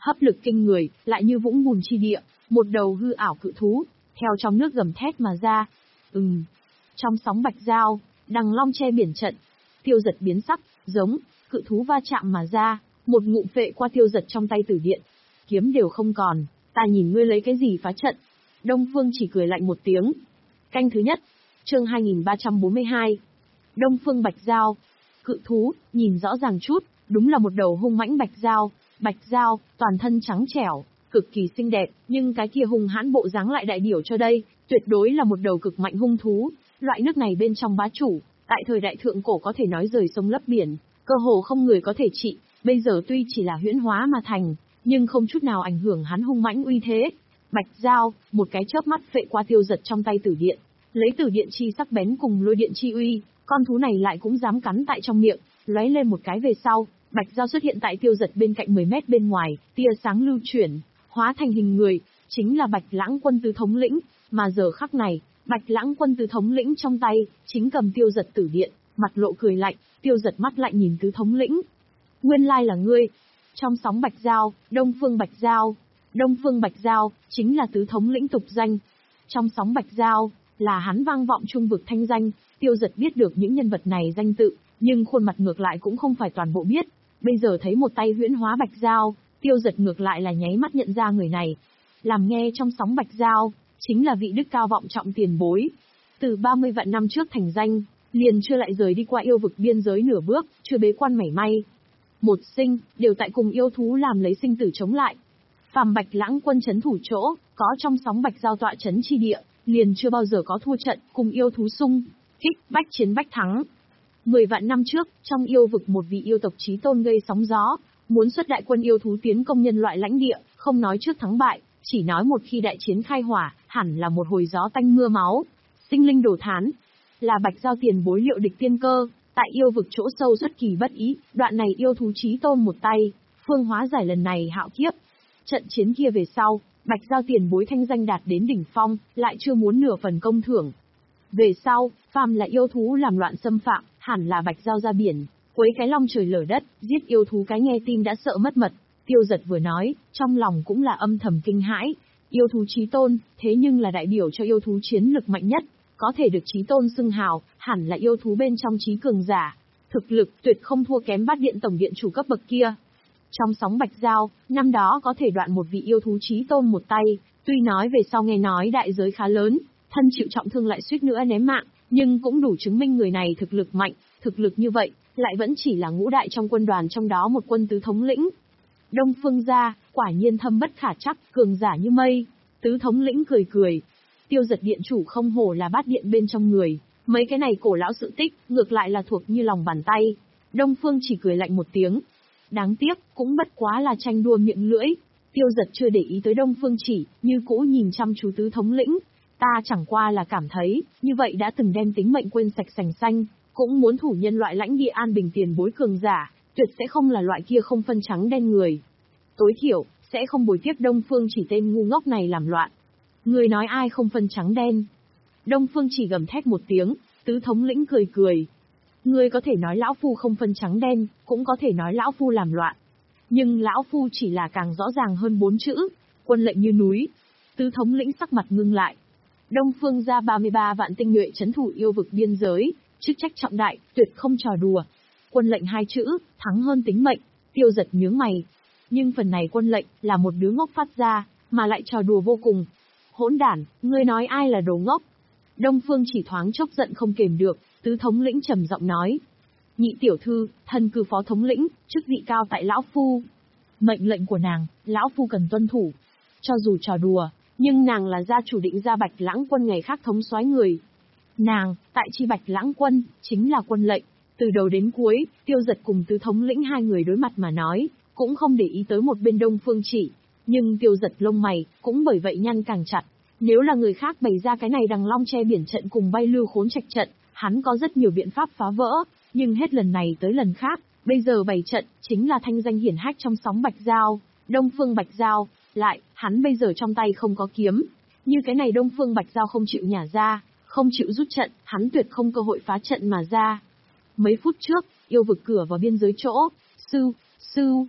hấp lực kinh người, lại như vũng bùn chi địa, một đầu hư ảo cự thú, theo trong nước gầm thét mà ra. Ừm. Trong sóng bạch giao, đằng long che biển trận, Tiêu Dật biến sắc, giống, cự thú va chạm mà ra, một ngụm phệ qua Tiêu Dật trong tay tử điện. Kiếm đều không còn, ta nhìn ngươi lấy cái gì phá trận. Đông Phương chỉ cười lạnh một tiếng. Canh thứ nhất, chương hai nghìn ba trăm bốn mươi hai. Đông Phương bạch giao. Cự thú, nhìn rõ ràng chút, đúng là một đầu hung mãnh bạch giao. Bạch giao, toàn thân trắng trẻo, cực kỳ xinh đẹp, nhưng cái kia hung hãn bộ dáng lại đại biểu cho đây, tuyệt đối là một đầu cực mạnh hung thú. Loại nước này bên trong bá chủ, tại thời đại thượng cổ có thể nói rời sông lấp biển, cơ hồ không người có thể trị, bây giờ tuy chỉ là huyễn hóa mà thành, nhưng không chút nào ảnh hưởng hắn hung mãnh uy thế. Bạch giao, một cái chớp mắt phệ qua Tiêu Dật trong tay tử điện, lấy tử điện chi sắc bén cùng lôi điện chi uy, con thú này lại cũng dám cắn tại trong miệng, lóe lên một cái về sau, bạch giao xuất hiện tại Tiêu Dật bên cạnh mười mét bên ngoài, tia sáng lưu chuyển, hóa thành hình người, chính là Bạch Lãng Quân tứ thống lĩnh, mà giờ khắc này, Bạch Lãng Quân tứ thống lĩnh trong tay, chính cầm Tiêu Dật tử điện, mặt lộ cười lạnh, Tiêu Dật mắt lạnh nhìn tứ thống lĩnh. Nguyên lai là ngươi. Trong sóng bạch giao, Đông Phương bạch giao. Đông Phương bạch giao, chính là tứ thống lĩnh tục danh. Trong sóng bạch giao, là hắn vang vọng trung vực thanh danh, Tiêu Dật biết được những nhân vật này danh tự, nhưng khuôn mặt ngược lại cũng không phải toàn bộ biết. Bây giờ thấy một tay huyễn hóa bạch giao, Tiêu Dật ngược lại là nháy mắt nhận ra người này. Làm nghe trong sóng bạch giao, chính là vị đức cao vọng trọng tiền bối. Từ ba mươi vạn năm trước thành danh, liền chưa lại rời đi qua yêu vực biên giới nửa bước, chưa bế quan mảy may. Một sinh, đều tại cùng yêu thú làm lấy sinh tử chống lại. Phàm Bạch Lãng Quân trấn thủ chỗ, có trong sóng bạch giao tọa trấn chi địa, liền chưa bao giờ có thua trận, cùng yêu thú xung kích, bách chiến bách thắng. Mười vạn năm trước, trong yêu vực một vị yêu tộc chí tôn gây sóng gió, muốn xuất đại quân yêu thú tiến công nhân loại lãnh địa, không nói trước thắng bại, chỉ nói một khi đại chiến khai hỏa, hẳn là một hồi gió tanh mưa máu, sinh linh đổ thán. Là bạch giao tiền bối liệu địch tiên cơ, tại yêu vực chỗ sâu xuất kỳ bất ý, đoạn này yêu thú chí tôn một tay, phương hóa giải lần này hạo kiếp. Trận chiến kia về sau, bạch giao tiền bối thanh danh đạt đến đỉnh phong, lại chưa muốn nửa phần công thưởng. Về sau, phàm là yêu thú làm loạn xâm phạm, hẳn là bạch giao ra biển, quấy cái long trời lở đất, giết yêu thú cái nghe tim đã sợ mất mật. Tiêu Dật vừa nói, trong lòng cũng là âm thầm kinh hãi. Yêu thú chí tôn, thế nhưng là đại biểu cho yêu thú chiến lực mạnh nhất, có thể được chí tôn xưng hào, hẳn là yêu thú bên trong chí cường giả. Thực lực tuyệt không thua kém bát điện tổng điện chủ cấp bậc kia. Trong sóng bạch giao, năm đó có thể đoạn một vị yêu thú chí tôn một tay, tuy nói về sau nghe nói đại giới khá lớn, thân chịu trọng thương lại suýt nữa ném mạng, nhưng cũng đủ chứng minh người này thực lực mạnh, thực lực như vậy, lại vẫn chỉ là ngũ đại trong quân đoàn trong đó một quân tứ thống lĩnh. Đông Phương gia, quả nhiên thâm bất khả trắc, cường giả như mây. Tứ thống lĩnh cười cười. Tiêu Dật điện chủ không hổ là bát điện bên trong người, mấy cái này cổ lão sự tích, ngược lại là thuộc như lòng bàn tay. Đông Phương chỉ cười lạnh một tiếng. Đáng tiếc, cũng bất quá là tranh đua miệng lưỡi. Tiêu Dật chưa để ý tới Đông Phương chỉ, như cũ nhìn chăm chú tứ thống lĩnh. Ta chẳng qua là cảm thấy, như vậy đã từng đem tính mệnh quên sạch sành xanh, cũng muốn thủ nhân loại lãnh địa an bình tiền bối cường giả, tuyệt sẽ không là loại kia không phân trắng đen người. Tối thiểu, sẽ không bồi tiếp Đông Phương chỉ tên ngu ngốc này làm loạn. Người nói ai không phân trắng đen? Đông Phương chỉ gầm thét một tiếng, tứ thống lĩnh cười cười. Ngươi có thể nói lão phu không phân trắng đen, cũng có thể nói lão phu làm loạn. Nhưng lão phu chỉ là càng rõ ràng hơn bốn chữ, quân lệnh như núi. Tứ thống lĩnh sắc mặt ngưng lại. Đông Phương ra ba mươi ba vạn tinh nhuệ trấn thủ yêu vực biên giới, chức trách trọng đại, tuyệt không trò đùa. Quân lệnh hai chữ, thắng hơn tính mệnh. Tiêu Dật nhướng mày. Nhưng phần này quân lệnh, là một đứa ngốc phát ra, mà lại trò đùa vô cùng. Hỗn đản, ngươi nói ai là đồ ngốc? Đông Phương chỉ thoáng chốc giận không kềm được, tứ thống lĩnh trầm giọng nói. Nhị tiểu thư, thân cư phó thống lĩnh, chức vị cao tại lão phu. Mệnh lệnh của nàng, lão phu cần tuân thủ. Cho dù trò đùa, nhưng nàng là gia chủ định ra Bạch Lãng Quân ngày khác thống soái người. Nàng, tại chi Bạch Lãng Quân, chính là quân lệnh. Từ đầu đến cuối, Tiêu Dật cùng tứ thống lĩnh hai người đối mặt mà nói, cũng không để ý tới một bên Đông Phương chỉ. Nhưng Tiêu Dật lông mày, cũng bởi vậy nhăn càng chặt. Nếu là người khác bày ra cái này đằng long che biển trận cùng bay lưu khốn trạch trận, hắn có rất nhiều biện pháp phá vỡ, nhưng hết lần này tới lần khác, bây giờ bày trận, chính là thanh danh hiển hách trong sóng bạch giao, Đông Phương bạch giao, lại, hắn bây giờ trong tay không có kiếm. Như cái này Đông Phương bạch giao không chịu nhả ra, không chịu rút trận, hắn tuyệt không cơ hội phá trận mà ra. Mấy phút trước, yêu vực cửa vào biên giới chỗ, sư, sư,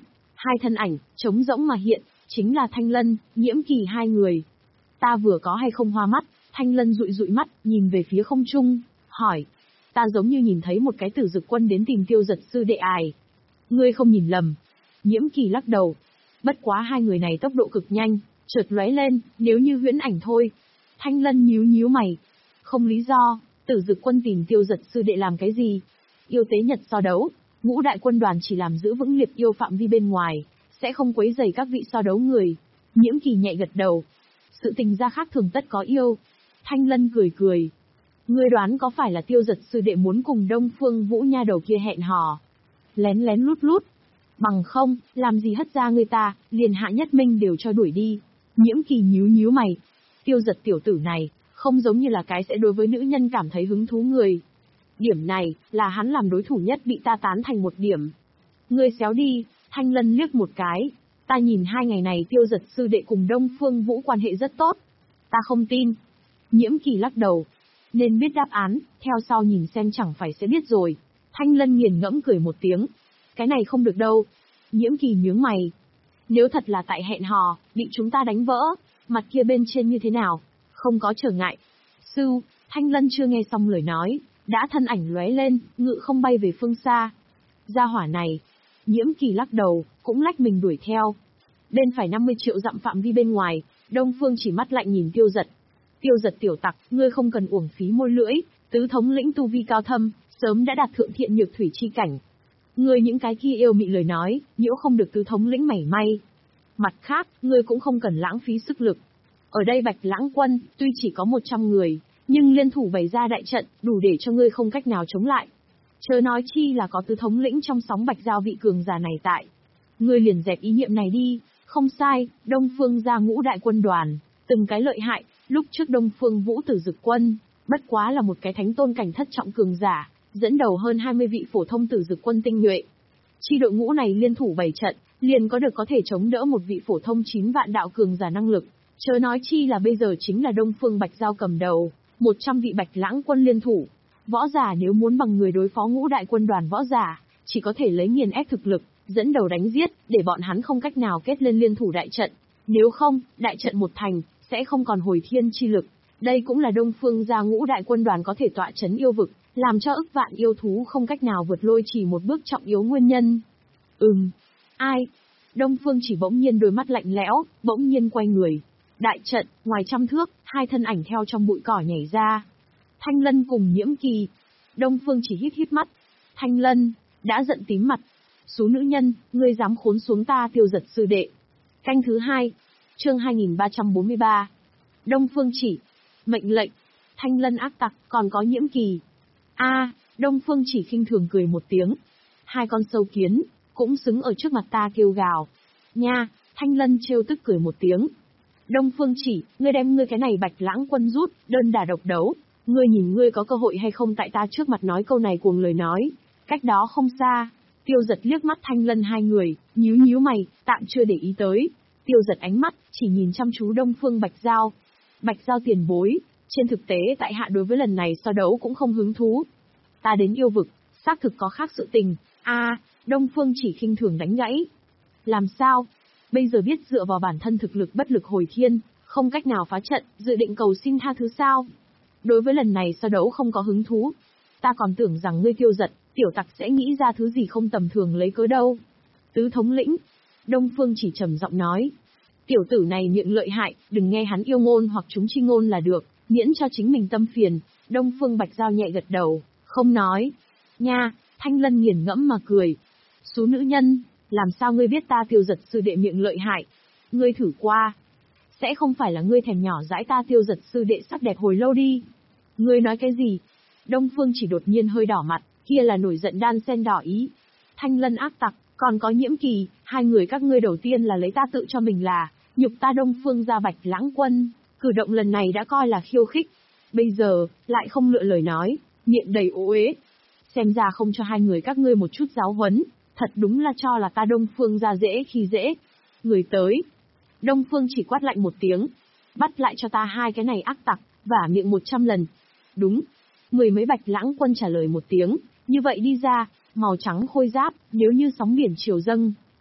Hai thân ảnh, trống rỗng mà hiện, chính là Thanh Lân, Nhiễm Kỳ hai người. Ta vừa có hay không hoa mắt? Thanh Lân dụi dụi mắt, nhìn về phía không trung, hỏi. Ta giống như nhìn thấy một cái Tử Dực Quân đến tìm Tiêu Giật sư đệ ải. Ngươi không nhìn lầm. Nhiễm Kỳ lắc đầu. Bất quá hai người này tốc độ cực nhanh, chợt lóe lên, nếu như huyễn ảnh thôi. Thanh Lân nhíu nhíu mày. Không lý do, Tử Dực Quân tìm Tiêu Giật sư đệ làm cái gì? Yêu tế Nhật so đấu, ngũ đại quân đoàn chỉ làm giữ vững liệp yêu phạm vi bên ngoài, sẽ không quấy rầy các vị so đấu người. Nhiễm Kỳ nhẹ gật đầu. Sự tình gia khác thường tất có yêu. Thanh Lân cười cười. Ngươi đoán có phải là Tiêu Giật sư đệ muốn cùng Đông Phương Vũ nha đầu kia hẹn hò? Lén lén lút lút. Bằng không, làm gì hất ra người ta, liền Hạ Nhất Minh đều cho đuổi đi. Nhiễm Kỳ nhíu nhíu mày. Tiêu Giật tiểu tử này, không giống như là cái sẽ đối với nữ nhân cảm thấy hứng thú người. Điểm này, là hắn làm đối thủ nhất bị ta tán thành một điểm. Ngươi xéo đi. Thanh Lân liếc một cái. Ta nhìn hai ngày này Tiêu Giật sư đệ cùng Đông Phương Vũ quan hệ rất tốt. Ta không tin. Nhiễm Kỳ lắc đầu. Nên biết đáp án, theo sau nhìn xem chẳng phải sẽ biết rồi. Thanh Lân nghiền ngẫm cười một tiếng. Cái này không được đâu. Nhiễm Kỳ nhướng mày. Nếu thật là tại hẹn hò, bị chúng ta đánh vỡ, mặt kia bên trên như thế nào? Không có trở ngại. Sư, Thanh Lân chưa nghe xong lời nói, đã thân ảnh lóe lên, ngự không bay về phương xa. Gia hỏa này. Nhiễm Kỳ lắc đầu, cũng lách mình đuổi theo. Bên phải năm mươi triệu dặm phạm vi bên ngoài, Đông Phương chỉ mắt lạnh nhìn Tiêu Giật. Tiêu Giật tiểu tặc, ngươi không cần uổng phí môi lưỡi, tứ thống lĩnh tu vi cao thâm, sớm đã đạt thượng thiện nhược thủy chi cảnh. Ngươi những cái kia yêu mị lời nói, nhiễu không được tứ thống lĩnh mảy may. Mặt khác, ngươi cũng không cần lãng phí sức lực. Ở đây Bạch Lãng quân, tuy chỉ có một trăm người, nhưng liên thủ bày ra đại trận, đủ để cho ngươi không cách nào chống lại. Chớ nói chi là có tứ thống lĩnh trong sóng Bạch Giao vị cường giả này tại. Ngươi liền dẹp ý niệm này đi, không sai, Đông Phương gia ngũ đại quân đoàn, từng cái lợi hại, lúc trước Đông Phương Vũ Tử Dực Quân, bất quá là một cái thánh tôn cảnh thất trọng cường giả, dẫn đầu hơn hai mươi vị phổ thông Tử Dực Quân tinh nhuệ. Chi đội ngũ này liên thủ bày trận, liền có được có thể chống đỡ một vị phổ thông chín vạn đạo cường giả năng lực, chớ nói chi là bây giờ chính là Đông Phương Bạch Giao cầm đầu, một trăm vị Bạch Lãng quân liên thủ. Võ giả nếu muốn bằng người đối phó ngũ đại quân đoàn võ giả, chỉ có thể lấy nghiền ép thực lực, dẫn đầu đánh giết, để bọn hắn không cách nào kết lên liên thủ đại trận. Nếu không, đại trận một thành, sẽ không còn hồi thiên chi lực. Đây cũng là Đông Phương gia ngũ đại quân đoàn có thể tọa chấn yêu vực, làm cho ức vạn yêu thú không cách nào vượt lôi chỉ một bước trọng yếu nguyên nhân. Ừm. Ai? Đông Phương chỉ bỗng nhiên đôi mắt lạnh lẽo, bỗng nhiên quay người. Đại trận, ngoài trăm thước, hai thân ảnh theo trong bụi cỏ nhảy ra. Thanh Lân cùng Nhiễm Kỳ. Đông Phương chỉ híp híp mắt. Thanh Lân, đã giận tím mặt. Số nữ nhân, ngươi dám khốn xuống ta Tiêu Giật sư đệ. Canh thứ hai. Chương hai nghìn ba trăm bốn mươi ba. Đông Phương chỉ. Mệnh lệnh. Thanh Lân ác tặc, còn có Nhiễm Kỳ. A, Đông Phương chỉ khinh thường cười một tiếng. Hai con sâu kiến, cũng xứng ở trước mặt ta kêu gào. Nha, Thanh Lân trêu tức cười một tiếng. Đông Phương chỉ, ngươi đem ngươi cái này Bạch Lãng quân rút, đơn đả độc đấu. Ngươi nhìn ngươi có cơ hội hay không tại ta trước mặt nói câu này cuồng lời nói. Cách đó không xa, Tiêu Giật liếc mắt Thanh Lân hai người, nhíu nhíu mày, tạm chưa để ý tới. Tiêu Giật ánh mắt, chỉ nhìn chăm chú Đông Phương Bạch Giao. Bạch Giao tiền bối, trên thực tế tại hạ đối với lần này so đấu cũng không hứng thú. Ta đến yêu vực, xác thực có khác sự tình. A, Đông Phương chỉ khinh thường đánh gãy. Làm sao? Bây giờ biết dựa vào bản thân thực lực bất lực hồi thiên, không cách nào phá trận, dự định cầu xin tha thứ sao? Đối với lần này so đấu không có hứng thú. Ta còn tưởng rằng ngươi Tiêu Giật, tiểu tặc sẽ nghĩ ra thứ gì không tầm thường lấy cớ đâu. Tứ thống lĩnh. Đông Phương chỉ trầm giọng nói. Tiểu tử này miệng lợi hại, đừng nghe hắn yêu ngôn hoặc chúng chi ngôn là được, miễn cho chính mình tâm phiền. Đông Phương Bạch Giao nhẹ gật đầu, không nói. Nha, Thanh Lân nghiền ngẫm mà cười. Số nữ nhân, làm sao ngươi biết ta Tiêu Giật sư đệ miệng lợi hại? Ngươi thử qua. Sẽ không phải là ngươi thèm nhỏ dãi ta Tiêu Giật sư đệ sắc đẹp hồi lâu đi. Ngươi nói cái gì? Đông Phương chỉ đột nhiên hơi đỏ mặt, kia là nổi giận đan sen đỏ ý. Thanh Lân ác tặc, còn có Nhiễm Kỳ, hai người các ngươi đầu tiên là lấy ta tự cho mình là nhục ta Đông Phương gia Bạch Lãng quân, cử động lần này đã coi là khiêu khích. Bây giờ, lại không lựa lời nói, miệng đầy ố uế. Xem ra không cho hai người các ngươi một chút giáo huấn, thật đúng là cho là ta Đông Phương gia dễ khi dễ. Người tới. Đông Phương chỉ quát lạnh một tiếng. Bắt lại cho ta hai cái này ác tặc, vả miệng một trăm lần. Đúng. Mười mấy Bạch Lãng quân trả lời một tiếng, như vậy đi ra, màu trắng khôi giáp, nếu như sóng biển chiều dâng.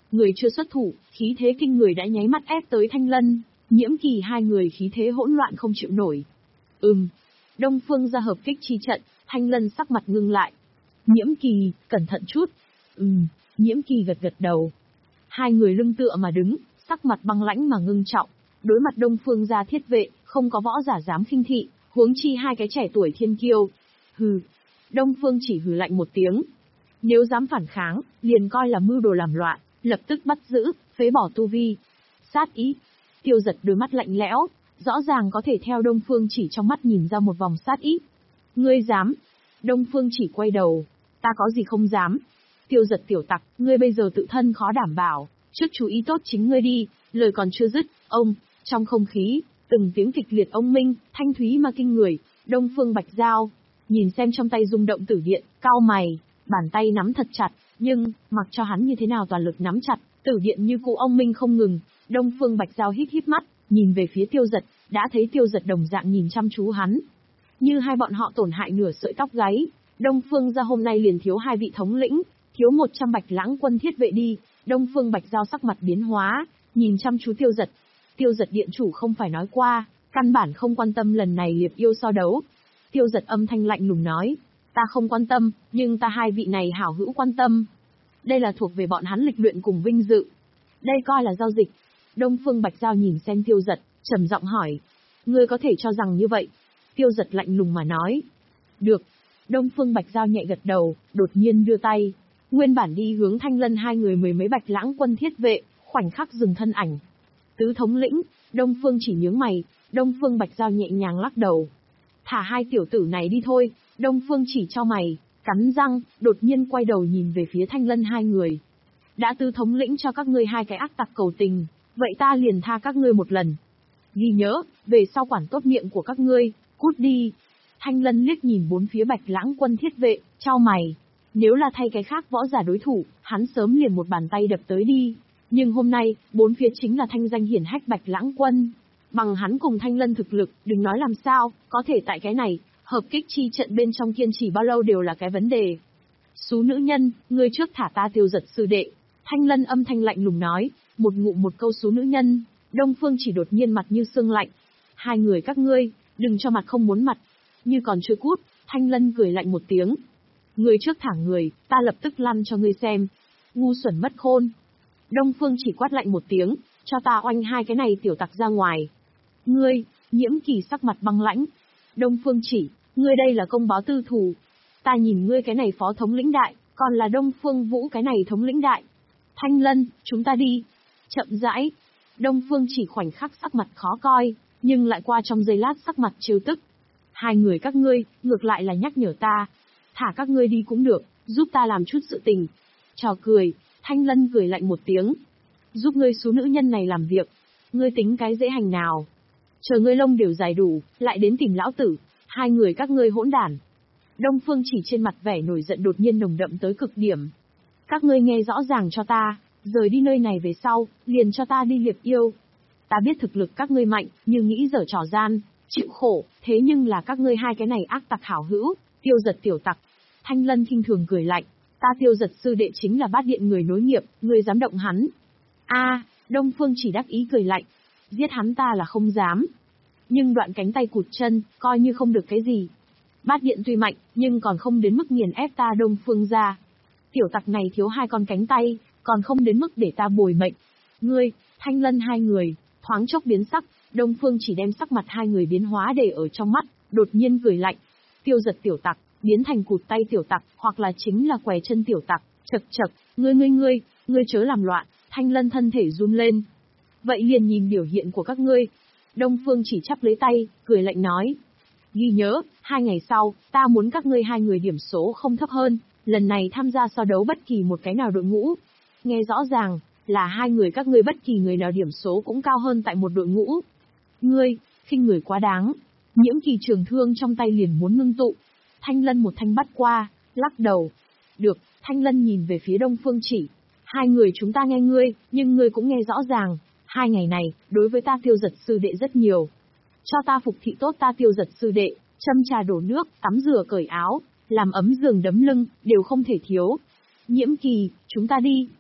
Người chưa xuất thủ, khí thế kinh người đã nháy mắt ép tới Thanh Lân, Nhiễm Kỳ hai người khí thế hỗn loạn không chịu nổi. Ừm. Đông Phương ra hợp kích chi trận, Thanh Lân sắc mặt ngưng lại. Nhiễm Kỳ, cẩn thận chút. Ừm, Nhiễm Kỳ gật gật đầu. Hai người lưng tựa mà đứng, sắc mặt băng lãnh mà ngưng trọng. Đối mặt Đông Phương gia thiết vệ, không có võ giả dám khinh thị, huống chi hai cái trẻ tuổi thiên kiêu. Hừ. Đông Phương chỉ hừ lạnh một tiếng. Nếu dám phản kháng, liền coi là mưu đồ làm loạn, lập tức bắt giữ, phế bỏ tu vi. Sát ý. Tiêu Giật đôi mắt lạnh lẽo, rõ ràng có thể theo Đông Phương chỉ trong mắt nhìn ra một vòng sát ý. Ngươi dám? Đông Phương chỉ quay đầu. Ta có gì không dám? Tiêu Giật tiểu tặc, ngươi bây giờ tự thân khó đảm bảo, trước chú ý tốt chính ngươi đi. Lời còn chưa dứt, ông, trong không khí, từng tiếng kịch liệt ông minh, thanh thúy mà kinh người. Đông Phương Bạch Giao, nhìn xem trong tay rung động tử điện, cau mày, bàn tay nắm thật chặt, nhưng, mặc cho hắn như thế nào toàn lực nắm chặt, tử điện như cũ ông minh không ngừng. Đông Phương Bạch Giao híp híp mắt, nhìn về phía Tiêu Giật, đã thấy Tiêu Giật đồng dạng nhìn chăm chú hắn. Như hai bọn họ tổn hại nửa sợi tóc gáy, Đông Phương gia hôm nay liền thiếu hai vị thống lĩnh, thiếu một trăm Bạch Lãng quân thiết vệ đi. Đông Phương Bạch Giao sắc mặt biến hóa, nhìn chăm chú Tiêu Giật. Tiêu Giật điện chủ không phải nói qua, căn bản không quan tâm lần này liệp yêu so đấu. Tiêu Giật âm thanh lạnh lùng nói, ta không quan tâm, nhưng ta hai vị này hảo hữu quan tâm. Đây là thuộc về bọn hắn lịch luyện cùng vinh dự. Đây coi là giao dịch. Đông Phương Bạch Giao nhìn xem Tiêu Giật, trầm giọng hỏi, ngươi có thể cho rằng như vậy? Tiêu Giật lạnh lùng mà nói, được. Đông Phương Bạch Giao nhẹ gật đầu, đột nhiên đưa tay. Nguyên bản đi hướng Thanh Lân hai người mười mấy Bạch Lãng quân thiết vệ, khoảnh khắc dừng thân ảnh. Tứ thống lĩnh, Đông Phương chỉ nhướng mày, Đông Phương Bạch Giao nhẹ nhàng lắc đầu. Thả hai tiểu tử này đi thôi. Đông Phương chỉ cho mày, cắn răng, đột nhiên quay đầu nhìn về phía Thanh Lân hai người. Đã tứ thống lĩnh cho các ngươi hai cái ác tặc cầu tình, vậy ta liền tha các ngươi một lần. Ghi nhớ, về sau quản tốt miệng của các ngươi, cút đi. Thanh Lân liếc nhìn bốn phía Bạch Lãng quân thiết vệ, chau mày. Nếu là thay cái khác võ giả đối thủ, hắn sớm liền một bàn tay đập tới đi. Nhưng hôm nay, bốn phía chính là thanh danh hiển hách Bạch Lãng quân. Bằng hắn cùng Thanh Lân thực lực, đừng nói làm sao, có thể tại cái này, hợp kích chi trận bên trong kiên trì bao lâu đều là cái vấn đề. Xú nữ nhân, ngươi trước thả ta Tiêu Giật sư đệ. Thanh Lân âm thanh lạnh lùng nói, một ngụm một câu xú nữ nhân. Đông Phương chỉ đột nhiên mặt như xương lạnh. Hai người các ngươi, đừng cho mặt không muốn mặt. Như còn chưa cút, Thanh Lân cười lạnh một tiếng. Ngươi trước thả người, ta lập tức lăn cho ngươi xem. Ngu xuẩn mất khôn. Đông Phương chỉ quát lạnh một tiếng, cho ta oanh hai cái này tiểu tặc ra ngoài. Ngươi, Nhiễm Kỳ sắc mặt băng lãnh. Đông Phương chỉ, ngươi đây là công báo tư thù. Ta nhìn ngươi cái này phó thống lĩnh đại, còn là Đông Phương Vũ cái này thống lĩnh đại. Thanh Lân, chúng ta đi. Chậm rãi. Đông Phương chỉ khoảnh khắc sắc mặt khó coi, nhưng lại qua trong giây lát sắc mặt trêu tức. Hai người các ngươi, ngược lại là nhắc nhở ta. Thả các ngươi đi cũng được, giúp ta làm chút sự tình. Trò cười, Thanh Lân cười lạnh một tiếng. Giúp ngươi số nữ nhân này làm việc. Ngươi tính cái dễ hành nào? Chờ ngươi lông đều dài đủ, lại đến tìm lão tử. Hai người các ngươi hỗn đản. Đông Phương chỉ trên mặt vẻ nổi giận đột nhiên nồng đậm tới cực điểm. Các ngươi nghe rõ ràng cho ta, rời đi nơi này về sau, liền cho ta đi liệp yêu. Ta biết thực lực các ngươi mạnh, nhưng nghĩ dở trò gian, chịu khổ, thế nhưng là các ngươi hai cái này ác tặc hảo hữu, Tiêu Giật tiểu tặc. Thanh Lân khinh thường cười lạnh, ta Tiêu Giật sư đệ chính là bát điện người nối nghiệp, ngươi dám động hắn. A, Đông Phương chỉ đắc ý cười lạnh, giết hắn ta là không dám. Nhưng đoạn cánh tay cụt chân, coi như không được cái gì. Bát điện tuy mạnh, nhưng còn không đến mức nghiền ép ta Đông Phương gia. Tiểu tặc này thiếu hai con cánh tay, còn không đến mức để ta bồi mệnh. Ngươi, Thanh Lân hai người, thoáng chốc biến sắc, Đông Phương chỉ đem sắc mặt hai người biến hóa để ở trong mắt, đột nhiên cười lạnh. Tiêu Giật tiểu tặc, biến thành cụt tay tiểu tặc, hoặc là chính là què chân tiểu tặc, chậc chậc, ngươi ngươi ngươi, ngươi chớ làm loạn. Thanh Lân thân thể run lên. Vậy liền nhìn biểu hiện của các ngươi. Đông Phương chỉ chắp lấy tay, cười lạnh nói. Ghi nhớ, hai ngày sau, ta muốn các ngươi hai người điểm số không thấp hơn, lần này tham gia so đấu bất kỳ một cái nào đội ngũ. Nghe rõ ràng, là hai người các ngươi bất kỳ người nào điểm số cũng cao hơn tại một đội ngũ. Ngươi, khinh người quá đáng. Nhiễm Kỳ trường thương trong tay liền muốn ngưng tụ. Thanh Lân một thanh bắt qua, lắc đầu. Được, Thanh Lân nhìn về phía Đông Phương chỉ. Hai người chúng ta nghe ngươi, nhưng ngươi cũng nghe rõ ràng. Hai ngày này, đối với ta Tiêu Giật sư đệ rất nhiều. Cho ta phục thị tốt ta Tiêu Giật sư đệ, châm trà đổ nước, tắm rửa cởi áo, làm ấm giường đấm lưng, đều không thể thiếu. Nhiễm Kỳ, chúng ta đi.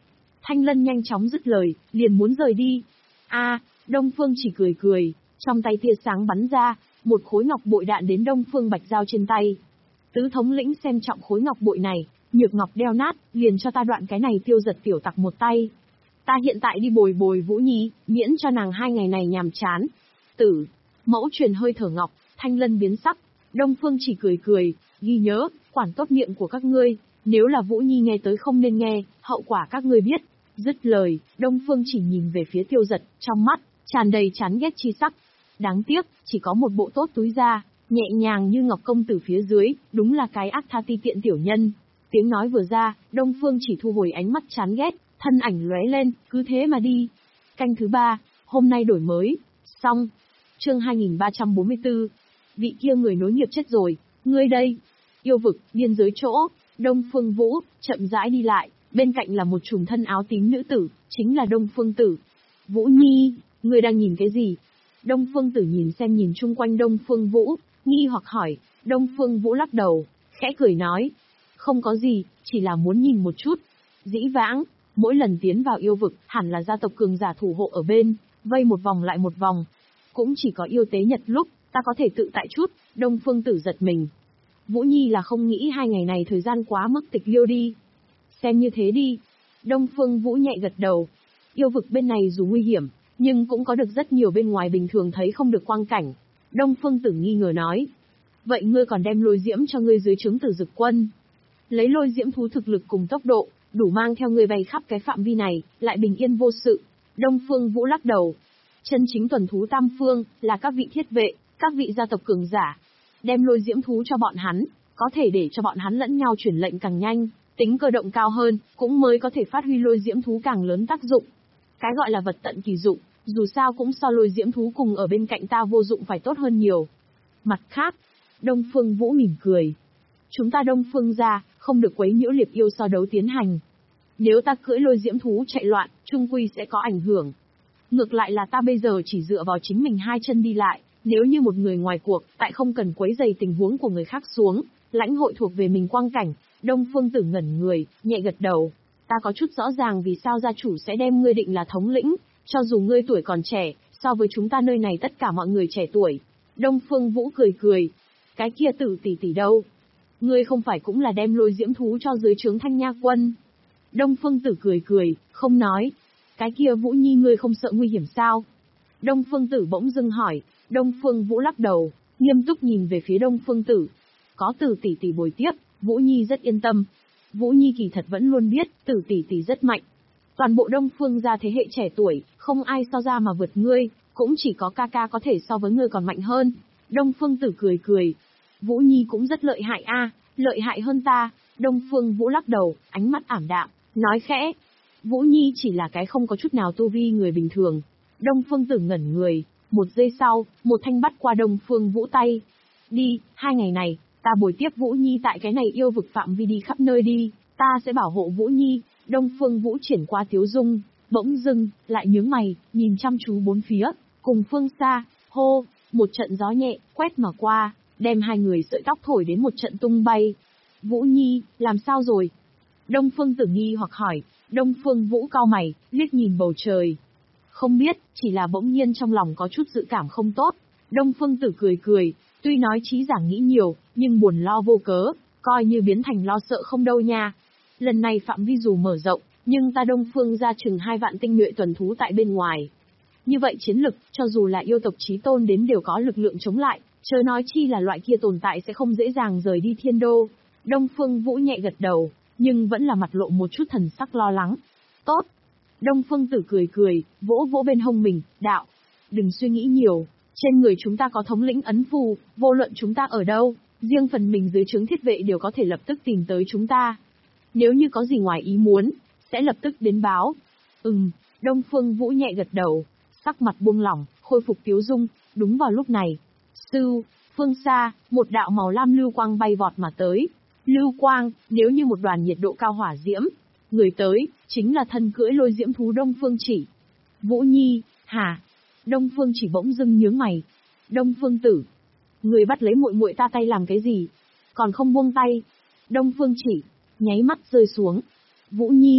Thanh Lân nhanh chóng dứt lời, liền muốn rời đi. A, Đông Phương Chỉ cười cười, trong tay tia sáng bắn ra, một khối ngọc bội đạn đến Đông Phương Bạch Giao trên tay. Tứ thống lĩnh xem trọng khối ngọc bội này, nhược ngọc đeo nát, liền cho ta đoạn cái này tiêu giật tiểu tặc một tay. Ta hiện tại đi bồi bồi Vũ Nhi, miễn cho nàng hai ngày này nhàm chán. Tử, mẫu truyền hơi thở ngọc, Thanh Lân biến sắc. Đông Phương Chỉ cười cười, ghi nhớ, quản tốt miệng của các ngươi, nếu là Vũ Nhi nghe tới không nên nghe, hậu quả các ngươi biết. Dứt lời, Đông Phương Chỉ nhìn về phía tiêu giật, trong mắt tràn đầy chán ghét chi sắc. Đáng tiếc, chỉ có một bộ tốt túi da, nhẹ nhàng như ngọc công tử phía dưới, đúng là cái ác tha ti tiện tiểu nhân. Tiếng nói vừa ra, Đông Phương Chỉ thu hồi ánh mắt chán ghét, thân ảnh lóe lên, cứ thế mà đi. Canh thứ ba, hôm nay đổi mới, xong. Chương hai nghìn ba trăm bốn mươi tư. Vị kia người nối nghiệp chết rồi, ngươi đây. Yêu vực, biên giới chỗ, Đông Phương Vũ, chậm rãi đi lại, bên cạnh là một trùm thân áo tím nữ tử, chính là Đông Phương Tử. Vũ Nhi, ngươi đang nhìn cái gì? Đông Phương Tử nhìn xem nhìn chung quanh Đông Phương Vũ, nghi hoặc hỏi. Đông Phương Vũ lắc đầu, khẽ cười nói. Không có gì, chỉ là muốn nhìn một chút. Dĩ vãng, mỗi lần tiến vào yêu vực, hẳn là gia tộc cường giả thủ hộ ở bên, vây một vòng lại một vòng. Cũng chỉ có yêu tế nhật lúc, ta có thể tự tại chút. Đông Phương Tử giật mình. Vũ Nhi là không nghĩ hai ngày này thời gian quá mức tịch liêu đi. Xem như thế đi. Đông Phương Vũ nhẹ gật đầu. Yêu vực bên này dù nguy hiểm, nhưng cũng có được rất nhiều bên ngoài bình thường thấy không được quang cảnh. Đông Phương Tử nghi ngờ nói. Vậy ngươi còn đem lôi diễm cho ngươi dưới trướng Tử Dực Quân. Lấy lôi diễm thú thực lực cùng tốc độ, đủ mang theo ngươi bay khắp cái phạm vi này, lại bình yên vô sự. Đông Phương Vũ lắc đầu. Chân chính tuần thú tam phương, là các vị thiết vệ, các vị gia tộc cường giả. Đem lôi diễm thú cho bọn hắn, có thể để cho bọn hắn lẫn nhau chuyển lệnh càng nhanh, tính cơ động cao hơn, cũng mới có thể phát huy lôi diễm thú càng lớn tác dụng. Cái gọi là vật tận kỳ dụng, dù sao cũng so lôi diễm thú cùng ở bên cạnh ta vô dụng phải tốt hơn nhiều. Mặt khác, Đông Phương Vũ mỉm cười. Chúng ta Đông Phương gia, không được quấy nhiễu liệp yêu so đấu tiến hành. Nếu ta cưỡi lôi diễm thú chạy loạn, chung quy sẽ có ảnh hưởng. Ngược lại là ta bây giờ chỉ dựa vào chính mình hai chân đi lại, nếu như một người ngoài cuộc, tại không cần quấy rầy tình huống của người khác xuống, lãnh hội thuộc về mình quang cảnh. Đông Phương Tử ngẩn người, nhẹ gật đầu. Ta có chút rõ ràng vì sao gia chủ sẽ đem ngươi định là thống lĩnh, cho dù ngươi tuổi còn trẻ, so với chúng ta nơi này tất cả mọi người trẻ tuổi. Đông Phương Vũ cười cười. Cái kia Tử tỷ tỷ đâu? Ngươi không phải cũng là đem lôi diễm thú cho dưới trướng Thanh Nha quân? Đông Phương Tử cười cười, không nói. Cái kia Vũ Nhi ngươi không sợ nguy hiểm sao? Đông Phương Tử bỗng dưng hỏi. Đông Phương Vũ lắc đầu, nghiêm túc nhìn về phía Đông Phương Tử. Có Tử tỷ tỷ bồi tiếp, Vũ Nhi rất yên tâm. Vũ Nhi kỳ thật vẫn luôn biết, Tử tỷ tỷ rất mạnh. Toàn bộ Đông Phương gia thế hệ trẻ tuổi, không ai so ra mà vượt ngươi, cũng chỉ có ca ca có thể so với ngươi còn mạnh hơn. Đông Phương Tử cười cười. Vũ Nhi cũng rất lợi hại a, lợi hại hơn ta. Đông Phương Vũ lắc đầu, ánh mắt ảm đạm, nói khẽ. Vũ Nhi chỉ là cái không có chút nào tu vi người bình thường. Đông Phương Tử ngẩn người, một giây sau, một thanh bắt qua Đông Phương Vũ tay. Đi, hai ngày này, ta bồi tiếp Vũ Nhi tại cái này yêu vực phạm vi đi khắp nơi đi, ta sẽ bảo hộ Vũ Nhi. Đông Phương Vũ triển qua tiếu dung, bỗng dưng, lại nhướng mày, nhìn chăm chú bốn phía, cùng phương xa, hô, một trận gió nhẹ, quét mà qua, đem hai người sợi tóc thổi đến một trận tung bay. Vũ Nhi, làm sao rồi? Đông Phương Tử nghi hoặc hỏi. Đông Phương Vũ cau mày, liếc nhìn bầu trời. Không biết, chỉ là bỗng nhiên trong lòng có chút dự cảm không tốt. Đông Phương Tử cười cười, tuy nói trí giảng nghĩ nhiều, nhưng buồn lo vô cớ, coi như biến thành lo sợ không đâu nha. Lần này phạm vi dù mở rộng, nhưng ta Đông Phương ra chừng hai vạn tinh nhuệ tuần thú tại bên ngoài. Như vậy chiến lực, cho dù là yêu tộc chí tôn đến đều có lực lượng chống lại, chớ nói chi là loại kia tồn tại sẽ không dễ dàng rời đi thiên đô. Đông Phương Vũ nhẹ gật đầu, nhưng vẫn là mặt lộ một chút thần sắc lo lắng. Tốt. Đông Phương Tử cười cười, vỗ vỗ bên hông mình, đạo. Đừng suy nghĩ nhiều, trên người chúng ta có thống lĩnh ấn phù, vô luận chúng ta ở đâu, riêng phần mình dưới trướng thiết vệ đều có thể lập tức tìm tới chúng ta. Nếu như có gì ngoài ý muốn, sẽ lập tức đến báo. Ừm, Đông Phương Vũ nhẹ gật đầu, sắc mặt buông lỏng, khôi phục tiếu dung. Đúng vào lúc này, sư, phương xa, một đạo màu lam lưu quang bay vọt mà tới. Lưu quang, nếu như một đoàn nhiệt độ cao hỏa diễm, người tới, chính là thân cưỡi lôi diễm thú Đông Phương Chỉ. Vũ Nhi, hả? Đông Phương Chỉ bỗng dưng nhướng mày. Đông Phương Tử, người bắt lấy muội muội ta tay làm cái gì? Còn không buông tay. Đông Phương Chỉ, nháy mắt rơi xuống. Vũ Nhi,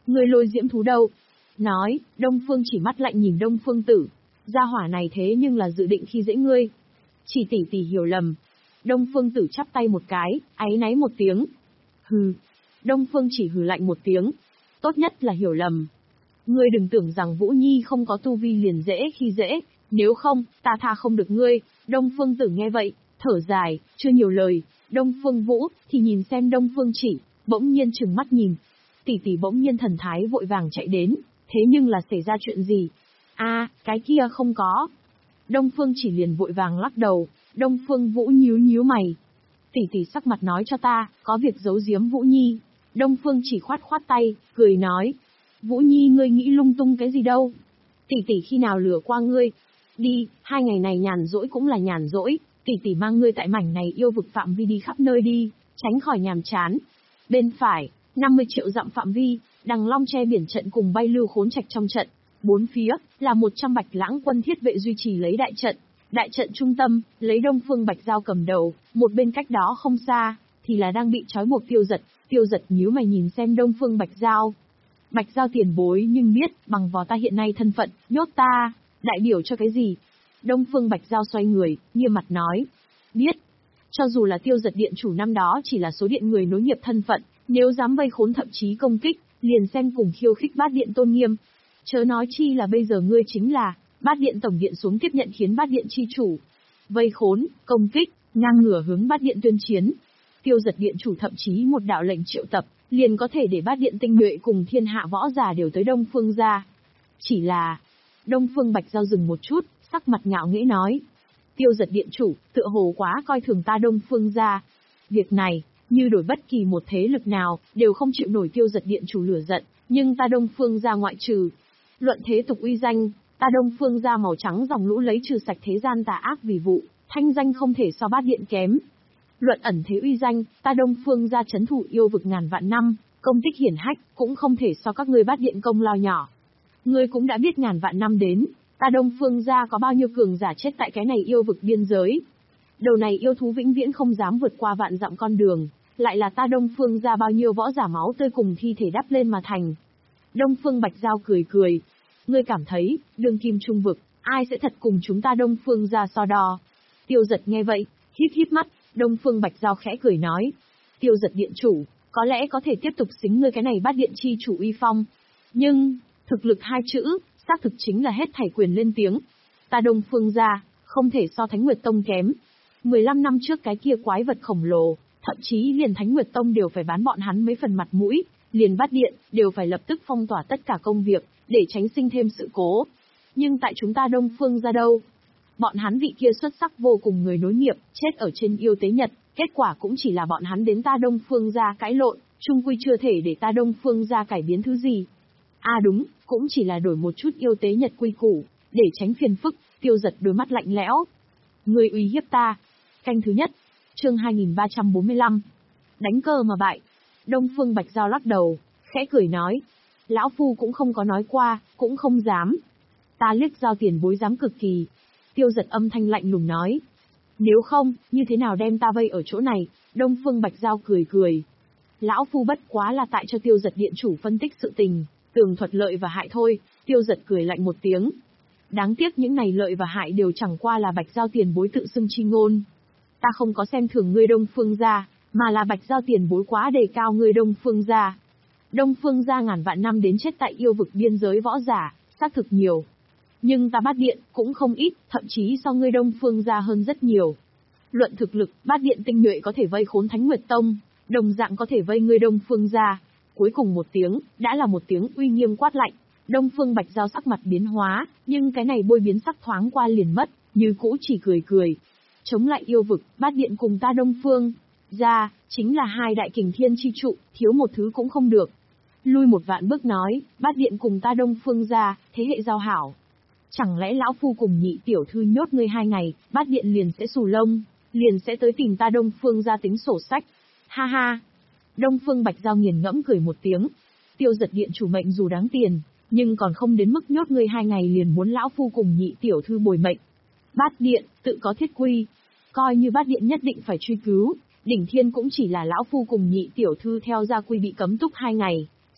Người lôi diễm thú đâu? Nói, Đông Phương chỉ mắt lạnh nhìn Đông Phương Tử. Gia hỏa này thế nhưng là dự định khi dễ ngươi. Chỉ tỷ tỷ hiểu lầm. Đông Phương Tử chắp tay một cái, áy náy một tiếng. Hừ. Đông Phương chỉ hừ lạnh một tiếng. Tốt nhất là hiểu lầm. Ngươi đừng tưởng rằng Vũ Nhi không có tu vi liền dễ khi dễ, nếu không, ta tha không được ngươi. Đông Phương Tử nghe vậy, thở dài, chưa nhiều lời. Đông Phương Vũ thì nhìn xem Đông Phương chỉ, bỗng nhiên trừng mắt nhìn. Tỷ tỷ bỗng nhiên thần thái vội vàng chạy đến, thế nhưng là xảy ra chuyện gì? A, à, cái kia không có. Đông Phương chỉ liền vội vàng lắc đầu. Đông Phương Vũ nhíu nhíu mày. Tỷ tỷ sắc mặt nói cho ta, có việc giấu giếm Vũ Nhi. Đông Phương chỉ khoát khoát tay, cười nói. Vũ Nhi ngươi nghĩ lung tung cái gì đâu? Tỷ tỷ khi nào lừa qua ngươi? Đi, hai ngày này nhàn rỗi cũng là nhàn rỗi, tỷ tỷ mang ngươi tại mảnh này yêu vực phạm vi đi khắp nơi đi, tránh khỏi nhàm chán. Bên phải, năm mươi triệu dặm phạm vi, Đằng Long che biển trận cùng bay lưu khốn trạch trong trận. Bốn phía, là một trăm bạch lãng quân thiết vệ duy trì lấy đại trận. Đại trận trung tâm, lấy Đông Phương Bạch Giao cầm đầu, một bên cách đó không xa, thì là đang bị trói buộc Tiêu Giật. Tiêu Giật nhíu mày nhìn xem Đông Phương Bạch Giao. Bạch Giao tiền bối nhưng biết, bằng vào ta hiện nay thân phận, nhốt ta, đại biểu cho cái gì? Đông Phương Bạch Giao xoay người, nghiêm mặt nói. Biết. Cho dù là Tiêu Giật điện chủ năm đó chỉ là số điện người nối nghiệp thân phận, nếu dám vây khốn thậm chí công kích, liền xem cùng khiêu khích bát điện tôn nghiêm. Chớ nói chi là bây giờ ngươi chính là bát điện tổng điện xuống tiếp nhận khiến bát điện chi chủ. Vây khốn, công kích, ngang ngửa hướng bát điện tuyên chiến. Tiêu Giật điện chủ thậm chí một đạo lệnh triệu tập, liền có thể để bát điện tinh nhuệ cùng thiên hạ võ giả đều tới Đông Phương gia. Chỉ là, Đông Phương Bạch Giao dừng một chút, sắc mặt ngạo nghễ nói. Tiêu Giật điện chủ, tựa hồ quá coi thường ta Đông Phương gia. Việc này, như đổi bất kỳ một thế lực nào, đều không chịu nổi Tiêu Giật điện chủ lửa giận, nhưng ta Đông Phương gia ngoại trừ. Luận thế tục uy danh, ta Đông Phương gia màu trắng dòng lũ lấy trừ sạch thế gian tà ác vì vụ, thanh danh không thể so bát điện kém. Luận ẩn thế uy danh, ta Đông Phương gia trấn thủ yêu vực ngàn vạn năm, công tích hiển hách, cũng không thể so các ngươi bát điện công lao nhỏ. Ngươi cũng đã biết ngàn vạn năm đến, ta Đông Phương gia có bao nhiêu cường giả chết tại cái này yêu vực biên giới. Đầu này yêu thú vĩnh viễn không dám vượt qua vạn dặm con đường, lại là ta Đông Phương gia bao nhiêu võ giả máu tươi cùng thi thể đắp lên mà thành. Đông Phương Bạch Giao cười cười. Ngươi cảm thấy, đương kim trung vực, ai sẽ thật cùng chúng ta Đông Phương gia so đo? Tiêu Giật nghe vậy, híp híp mắt, Đông Phương Bạch Giao khẽ cười nói. Tiêu Giật điện chủ, có lẽ có thể tiếp tục xính ngươi cái này bát điện chi chủ uy phong. Nhưng, thực lực hai chữ, xác thực chính là hết thảy quyền lên tiếng. Ta Đông Phương gia, không thể so Thánh Nguyệt Tông kém. mười lăm năm trước cái kia quái vật khổng lồ, thậm chí liền Thánh Nguyệt Tông đều phải bán bọn hắn mấy phần mặt mũi, liền bát điện, đều phải lập tức phong tỏa tất cả công việc, để tránh sinh thêm sự cố. Nhưng tại chúng ta Đông Phương gia đâu? Bọn hắn vị kia xuất sắc vô cùng người nối nghiệp, chết ở trên yêu tế Nhật, kết quả cũng chỉ là bọn hắn đến ta Đông Phương gia cãi lộn, chung quy chưa thể để ta Đông Phương gia cải biến thứ gì. À đúng, cũng chỉ là đổi một chút yêu tế Nhật quy củ, để tránh phiền phức. Tiêu Giật đôi mắt lạnh lẽo. Người uy hiếp ta. Canh thứ nhất, chương hai nghìn ba trăm bốn mươi lăm. Đánh cờ mà bại. Đông Phương Bạch Giao lắc đầu, khẽ cười nói. Lão Phu cũng không có nói qua, cũng không dám. Ta liếc Giao tiền bối dám cực kỳ. Tiêu Giật âm thanh lạnh lùng nói. Nếu không, như thế nào đem ta vây ở chỗ này? Đông Phương Bạch Giao cười cười. Lão Phu bất quá là tại cho Tiêu Giật điện chủ phân tích sự tình, tường thuật lợi và hại thôi. Tiêu Giật cười lạnh một tiếng. Đáng tiếc những này lợi và hại đều chẳng qua là Bạch Giao tiền bối tự xưng chi ngôn. Ta không có xem thường ngươi Đông Phương gia, mà là Bạch Giao tiền bối quá đề cao ngươi Đông Phương gia. Đông Phương gia ngàn vạn năm đến chết tại yêu vực biên giới võ giả, xác thực nhiều. Nhưng ta bát điện cũng không ít, thậm chí so ngươi Đông Phương gia hơn rất nhiều. Luận thực lực, bát điện tinh nhuệ có thể vây khốn Thánh Nguyệt Tông, đồng dạng có thể vây ngươi Đông Phương gia. Cuối cùng một tiếng, đã là một tiếng uy nghiêm quát lạnh. Đông Phương Bạch Giao sắc mặt biến hóa, nhưng cái này bôi biến sắc thoáng qua liền mất, như cũ chỉ cười cười. Chống lại yêu vực, bát điện cùng ta Đông Phương gia, chính là hai đại kình thiên chi trụ, thiếu một thứ cũng không được. Lui một vạn bước nói, bát điện cùng ta Đông Phương gia, thế hệ giao hảo. Chẳng lẽ lão phu cùng nhị tiểu thư nhốt ngươi hai ngày, bát điện liền sẽ xù lông, liền sẽ tới tìm ta Đông Phương gia tính sổ sách. Ha ha. Đông Phương Bạch Giao nghiền ngẫm cười một tiếng. Tiêu Giật điện chủ mệnh dù đáng tiền, nhưng còn không đến mức nhốt ngươi hai ngày liền muốn lão phu cùng nhị tiểu thư bồi mệnh. Bát điện, tự có thiết quy. Coi như bát điện nhất định phải truy cứu, đỉnh thiên cũng chỉ là lão phu cùng nhị tiểu thư theo gia quy bị cấm túc hai ngày.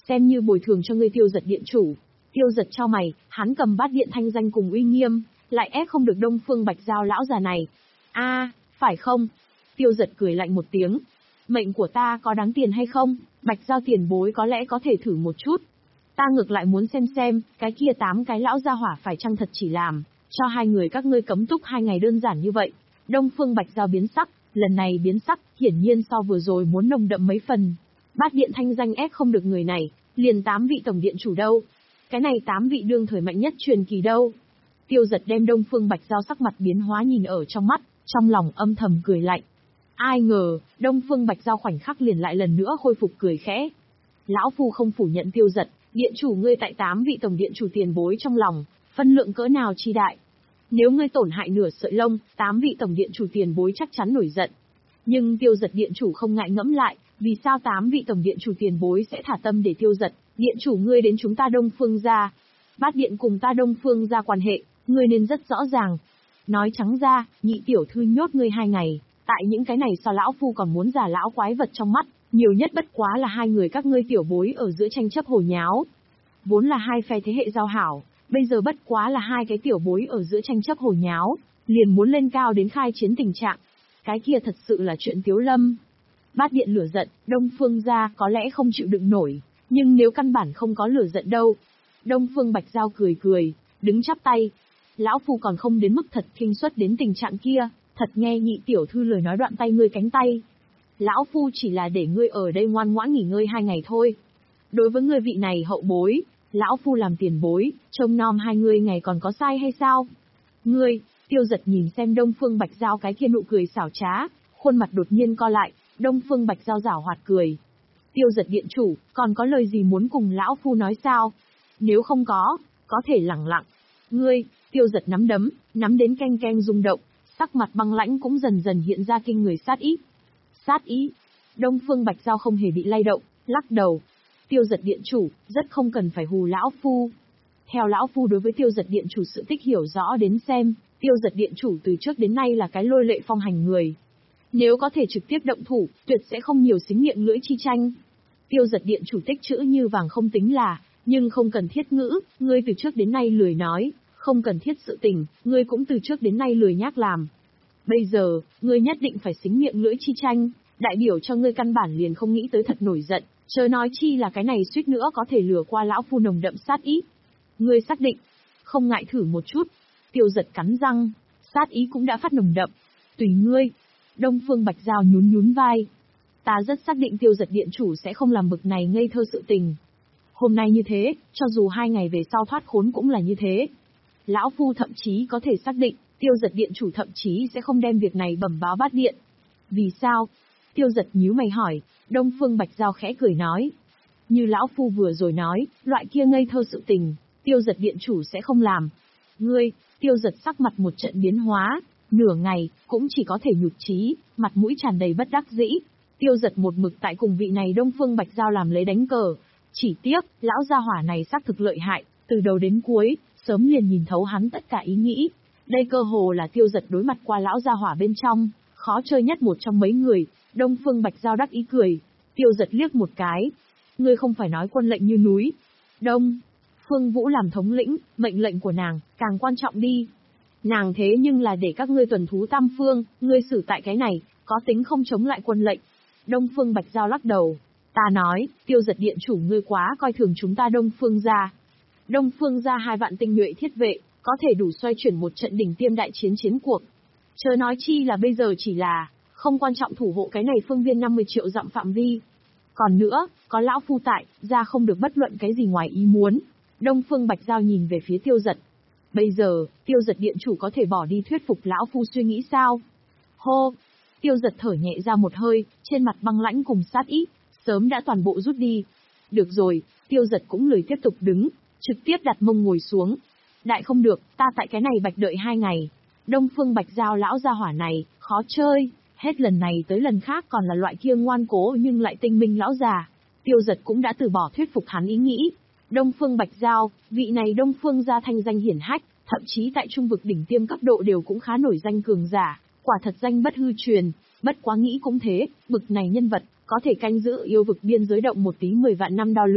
xem như bồi thường cho ngươi Tiêu Dật điện chủ. Tiêu Dật chau mày, hắn cầm bát điện thanh danh cùng uy nghiêm, lại ép không được Đông Phương Bạch Giao lão già này. A, phải không? Tiêu Dật cười lạnh một tiếng. Mệnh của ta có đáng tiền hay không? Bạch Giao tiền bối có lẽ có thể thử một chút. Ta ngược lại muốn xem xem, cái kia tám cái lão gia hỏa phải chăng thật chỉ làm, cho hai người các ngươi cấm túc hai ngày đơn giản như vậy. Đông Phương Bạch Giao biến sắc, lần này biến sắc, hiển nhiên so vừa rồi muốn nồng đậm mấy phần. Bát điện thanh danh ép không được người này, liền tám vị tổng điện chủ đâu. Cái này tám vị đương thời mạnh nhất truyền kỳ đâu. Tiêu Dật đem Đông Phương Bạch Giao sắc mặt biến hóa nhìn ở trong mắt, trong lòng âm thầm cười lạnh. Ai ngờ, Đông Phương Bạch Giao khoảnh khắc liền lại lần nữa khôi phục cười khẽ. Lão phu không phủ nhận Tiêu Dật, điện chủ ngươi tại tám vị tổng điện chủ tiền bối trong lòng, phân lượng cỡ nào chi đại. Nếu ngươi tổn hại nửa sợi lông, tám vị tổng điện chủ tiền bối chắc chắn nổi giận. Nhưng Tiêu Dật điện chủ không ngại ngẫm lại, vì sao tám vị tổng điện chủ tiền bối sẽ thả tâm để Tiêu Dật, điện chủ ngươi đến chúng ta Đông Phương gia. Bát điện cùng ta Đông Phương gia quan hệ, ngươi nên rất rõ ràng. Nói trắng ra, nhị tiểu thư nhốt ngươi hai ngày, tại những cái này sao lão phu còn muốn giả lão quái vật trong mắt, nhiều nhất bất quá là hai người các ngươi tiểu bối ở giữa tranh chấp hồ nháo. Vốn là hai phe thế hệ giao hảo, bây giờ bất quá là hai cái tiểu bối ở giữa tranh chấp hồ nháo, liền muốn lên cao đến khai chiến tình trạng. Cái kia thật sự là chuyện tiếu lâm. Bát điện lửa giận, Đông Phương gia có lẽ không chịu đựng nổi, nhưng nếu căn bản không có lửa giận đâu. Đông Phương Bạch Giao cười cười, đứng chắp tay. Lão phu còn không đến mức thật kinh suất đến tình trạng kia, thật nghe nhị tiểu thư lời nói đoạn tay ngươi cánh tay. Lão phu chỉ là để ngươi ở đây ngoan ngoãn nghỉ ngơi hai ngày thôi. Đối với ngươi vị này hậu bối, lão phu làm tiền bối, trông nom hai ngươi ngày còn có sai hay sao? Ngươi, Tiêu Dật nhìn xem Đông Phương Bạch Giao cái kia nụ cười xảo trá, khuôn mặt đột nhiên co lại, Đông Phương Bạch Giao giảo hoạt cười. Tiêu Dật điện chủ, còn có lời gì muốn cùng lão phu nói sao? Nếu không có, có thể lẳng lặng. Ngươi, Tiêu Dật nắm đấm, nắm đến keng keng rung động, sắc mặt băng lãnh cũng dần dần hiện ra kinh người sát ý. Sát ý. Đông Phương Bạch Giao không hề bị lay động, lắc đầu. Tiêu Dật điện chủ, rất không cần phải hù lão phu. Theo lão phu đối với Tiêu Dật điện chủ sự tích hiểu rõ đến xem, Tiêu Dật điện chủ từ trước đến nay là cái lôi lệ phong hành người. Nếu có thể trực tiếp động thủ, tuyệt sẽ không nhiều xính miệng lưỡi chi tranh. Tiêu Dật điện chủ tích chữ như vàng không tính là, nhưng không cần thiết ngữ, ngươi từ trước đến nay lười nói, không cần thiết sự tình, ngươi cũng từ trước đến nay lười nhác làm. Bây giờ, ngươi nhất định phải xính miệng lưỡi chi tranh, đại biểu cho ngươi căn bản liền không nghĩ tới thật nổi giận, chớ nói chi là cái này suýt nữa có thể lừa qua lão phu nồng đậm sát ý. Ngươi xác định, không ngại thử một chút. Tiêu Dật cắn răng, sát ý cũng đã phát nồng đậm. Tùy ngươi. Đông Phương Bạch Giao nhún nhún vai. Ta rất xác định Tiêu Dật điện chủ sẽ không làm bực này ngây thơ sự tình. Hôm nay như thế, cho dù hai ngày về sau thoát khốn cũng là như thế. Lão phu thậm chí có thể xác định, Tiêu Dật điện chủ thậm chí sẽ không đem việc này bẩm báo bát điện. Vì sao? Tiêu Dật nhíu mày hỏi. Đông Phương Bạch Giao khẽ cười nói. Như lão phu vừa rồi nói, loại kia ngây thơ sự tình, Tiêu Dật điện chủ sẽ không làm. Ngươi, Tiêu Dật sắc mặt một trận biến hóa, nửa ngày, cũng chỉ có thể nhụt chí, mặt mũi tràn đầy bất đắc dĩ. Tiêu Dật một mực tại cùng vị này Đông Phương Bạch Giao làm lấy đánh cờ. Chỉ tiếc, lão gia hỏa này xác thực lợi hại, từ đầu đến cuối, sớm liền nhìn thấu hắn tất cả ý nghĩ. Đây cơ hồ là Tiêu Dật đối mặt qua lão gia hỏa bên trong, khó chơi nhất một trong mấy người. Đông Phương Bạch Giao đắc ý cười. Tiêu Dật liếc một cái. Ngươi không phải nói quân lệnh như núi. Đông Phương Vũ làm thống lĩnh, mệnh lệnh của nàng, càng quan trọng đi. Nàng thế nhưng là để các ngươi tuần thú tam phương, ngươi xử tại cái này, có tính không chống lại quân lệnh. Đông Phương Bạch Giao lắc đầu. Ta nói, Tiêu Dật điện chủ ngươi quá coi thường chúng ta Đông Phương gia. Đông Phương gia hai vạn tinh nhuệ thiết vệ, có thể đủ xoay chuyển một trận đỉnh tiêm đại chiến chiến cuộc. Chớ nói chi là bây giờ chỉ là, không quan trọng thủ hộ cái này phương viên năm mươi triệu dặm phạm vi. Còn nữa, có lão phu tại, ra không được bất luận cái gì ngoài ý muốn. Đông Phương Bạch Giao nhìn về phía Tiêu Dật. Bây giờ, Tiêu Dật điện chủ có thể bỏ đi thuyết phục lão phu suy nghĩ sao? Hô! Tiêu Dật thở nhẹ ra một hơi, trên mặt băng lãnh cùng sát ý, sớm đã toàn bộ rút đi. Được rồi, Tiêu Dật cũng lười tiếp tục đứng, trực tiếp đặt mông ngồi xuống. Đại không được, ta tại cái này bạch đợi hai ngày. Đông Phương Bạch Giao lão gia hỏa này, khó chơi, hết lần này tới lần khác còn là loại kia ngoan cố nhưng lại tinh minh lão già. Tiêu Dật cũng đã từ bỏ thuyết phục hắn ý nghĩ. Đông Phương Bạch Giao, vị này Đông Phương gia thanh danh hiển hách, thậm chí tại trung vực đỉnh tiêm cấp độ đều cũng khá nổi danh cường giả, quả thật danh bất hư truyền, bất quá nghĩ cũng thế, bực này nhân vật, có thể canh giữ yêu vực biên giới động một tí mười vạn năm đo lường,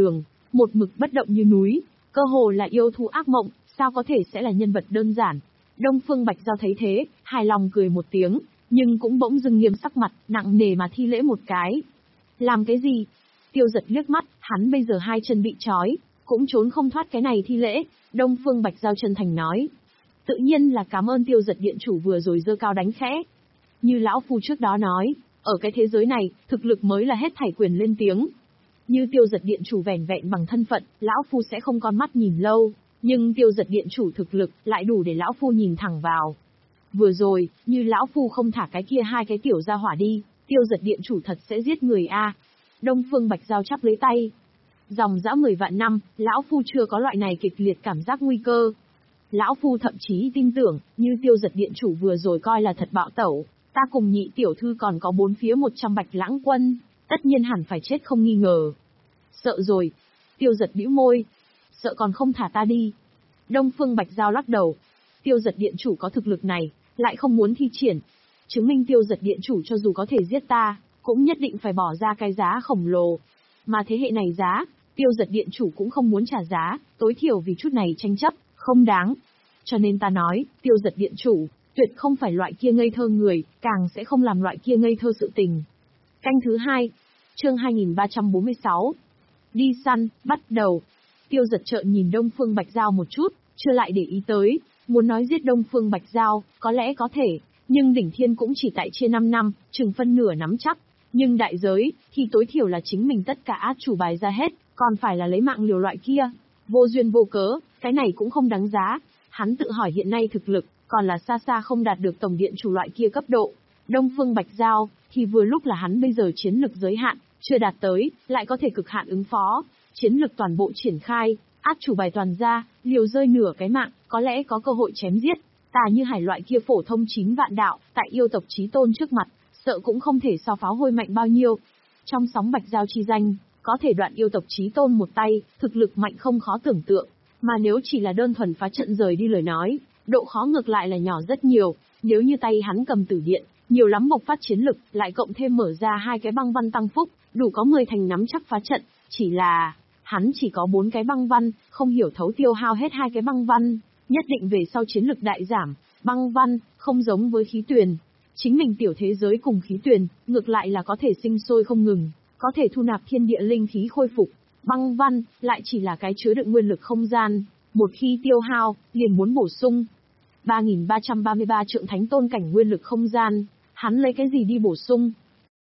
một mực bất động như núi, cơ hồ là yêu thú ác mộng, sao có thể sẽ là nhân vật đơn giản. Đông Phương Bạch Giao thấy thế, hài lòng cười một tiếng, nhưng cũng bỗng dưng nghiêm sắc mặt, nặng nề mà thi lễ một cái. Làm cái gì? Tiêu Giật liếc mắt, hắn bây giờ hai chân bị trói, cũng trốn không thoát cái này thi lễ. Đông Phương Bạch Giao chân thành nói. Tự nhiên là cảm ơn Tiêu Giật điện chủ vừa rồi giơ cao đánh khẽ. Như lão phu trước đó nói, ở cái thế giới này, thực lực mới là hết thảy quyền lên tiếng. Như Tiêu Giật điện chủ vẻn vẹn bằng thân phận, lão phu sẽ không con mắt nhìn lâu, nhưng Tiêu Giật điện chủ thực lực lại đủ để lão phu nhìn thẳng vào. Vừa rồi, như lão phu không thả cái kia hai cái tiểu gia hỏa đi, Tiêu Giật điện chủ thật sẽ giết người a. Đông Phương Bạch Giao chắp lấy tay. Dòng dã mười vạn năm, lão phu chưa có loại này kịch liệt cảm giác nguy cơ. Lão phu thậm chí tin tưởng, như Tiêu Giật điện chủ vừa rồi coi là thật bạo tẩu, ta cùng nhị tiểu thư còn có bốn phía một trăm bạch lãng quân, tất nhiên hẳn phải chết không nghi ngờ. Sợ rồi. Tiêu Giật bĩu môi. Sợ còn không thả ta đi. Đông Phương Bạch Giao lắc đầu. Tiêu Giật điện chủ có thực lực này, lại không muốn thi triển. Chứng minh Tiêu Giật điện chủ cho dù có thể giết ta, cũng nhất định phải bỏ ra cái giá khổng lồ. Mà thế hệ này giá, Tiêu Giật điện chủ cũng không muốn trả giá, tối thiểu vì chút này tranh chấp, không đáng. Cho nên ta nói, Tiêu Giật điện chủ, tuyệt không phải loại kia ngây thơ người, càng sẽ không làm loại kia ngây thơ sự tình. Canh thứ hai, chương hai nghìn ba trăm bốn mươi sáu. Đi săn, bắt đầu. Tiêu Giật trợn nhìn Đông Phương Bạch Giao một chút, chưa lại để ý tới, muốn nói giết Đông Phương Bạch Giao, có lẽ có thể, nhưng đỉnh thiên cũng chỉ tại chia năm năm, chừng phân nửa nắm chắc. Nhưng đại giới, thì tối thiểu là chính mình tất cả át chủ bài ra hết, còn phải là lấy mạng liều loại kia. Vô duyên vô cớ, cái này cũng không đáng giá. Hắn tự hỏi hiện nay thực lực, còn là xa xa không đạt được tổng điện chủ loại kia cấp độ. Đông Phương Bạch Giao, thì vừa lúc là hắn bây giờ chiến lực giới hạn, chưa đạt tới, lại có thể cực hạn ứng phó. Chiến lực toàn bộ triển khai, át chủ bài toàn ra, liều rơi nửa cái mạng, có lẽ có cơ hội chém giết. Tà như hải loại kia phổ thông chín vạn đạo, tại yêu tộc chí tôn trước mặt, sợ cũng không thể so pháo hôi mạnh bao nhiêu. Trong sóng Bạch Giao chi danh, có thể đoạn yêu tộc chí tôn một tay, thực lực mạnh không khó tưởng tượng. Mà nếu chỉ là đơn thuần phá trận rời đi lời nói, độ khó ngược lại là nhỏ rất nhiều. Nếu như tay hắn cầm tử điện, nhiều lắm bộc phát chiến lực, lại cộng thêm mở ra hai cái băng văn tăng phúc, đủ có mười thành nắm chắc phá trận. Chỉ là, hắn chỉ có bốn cái băng văn, không hiểu thấu tiêu hao hết hai cái băng văn, nhất định về sau chiến lực đại giảm. Băng văn, không giống với khí tuyền. Chính mình tiểu thế giới cùng khí tuyền, ngược lại là có thể sinh sôi không ngừng, có thể thu nạp thiên địa linh khí khôi phục. Băng văn, lại chỉ là cái chứa đựng nguyên lực không gian, một khi tiêu hao, liền muốn bổ sung. ba nghìn ba trăm ba mươi ba trượng thánh tôn cảnh nguyên lực không gian, hắn lấy cái gì đi bổ sung?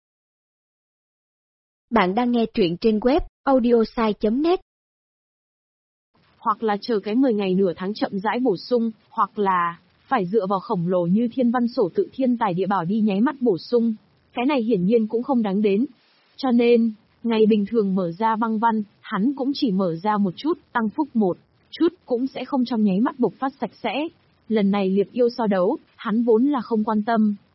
Bạn đang nghe truyện trên web audiosai chấm net. Hoặc là chờ cái mười ngày nửa tháng chậm rãi bổ sung, hoặc là phải dựa vào khổng lồ như thiên văn sổ tự thiên tài địa bảo đi nháy mắt bổ sung. Cái này hiển nhiên cũng không đáng đến. Cho nên, ngày bình thường mở ra băng văn, hắn cũng chỉ mở ra một chút, tăng phúc một chút, cũng sẽ không trong nháy mắt bộc phát sạch sẽ. Lần này liệt yêu so đấu, hắn vốn là không quan tâm,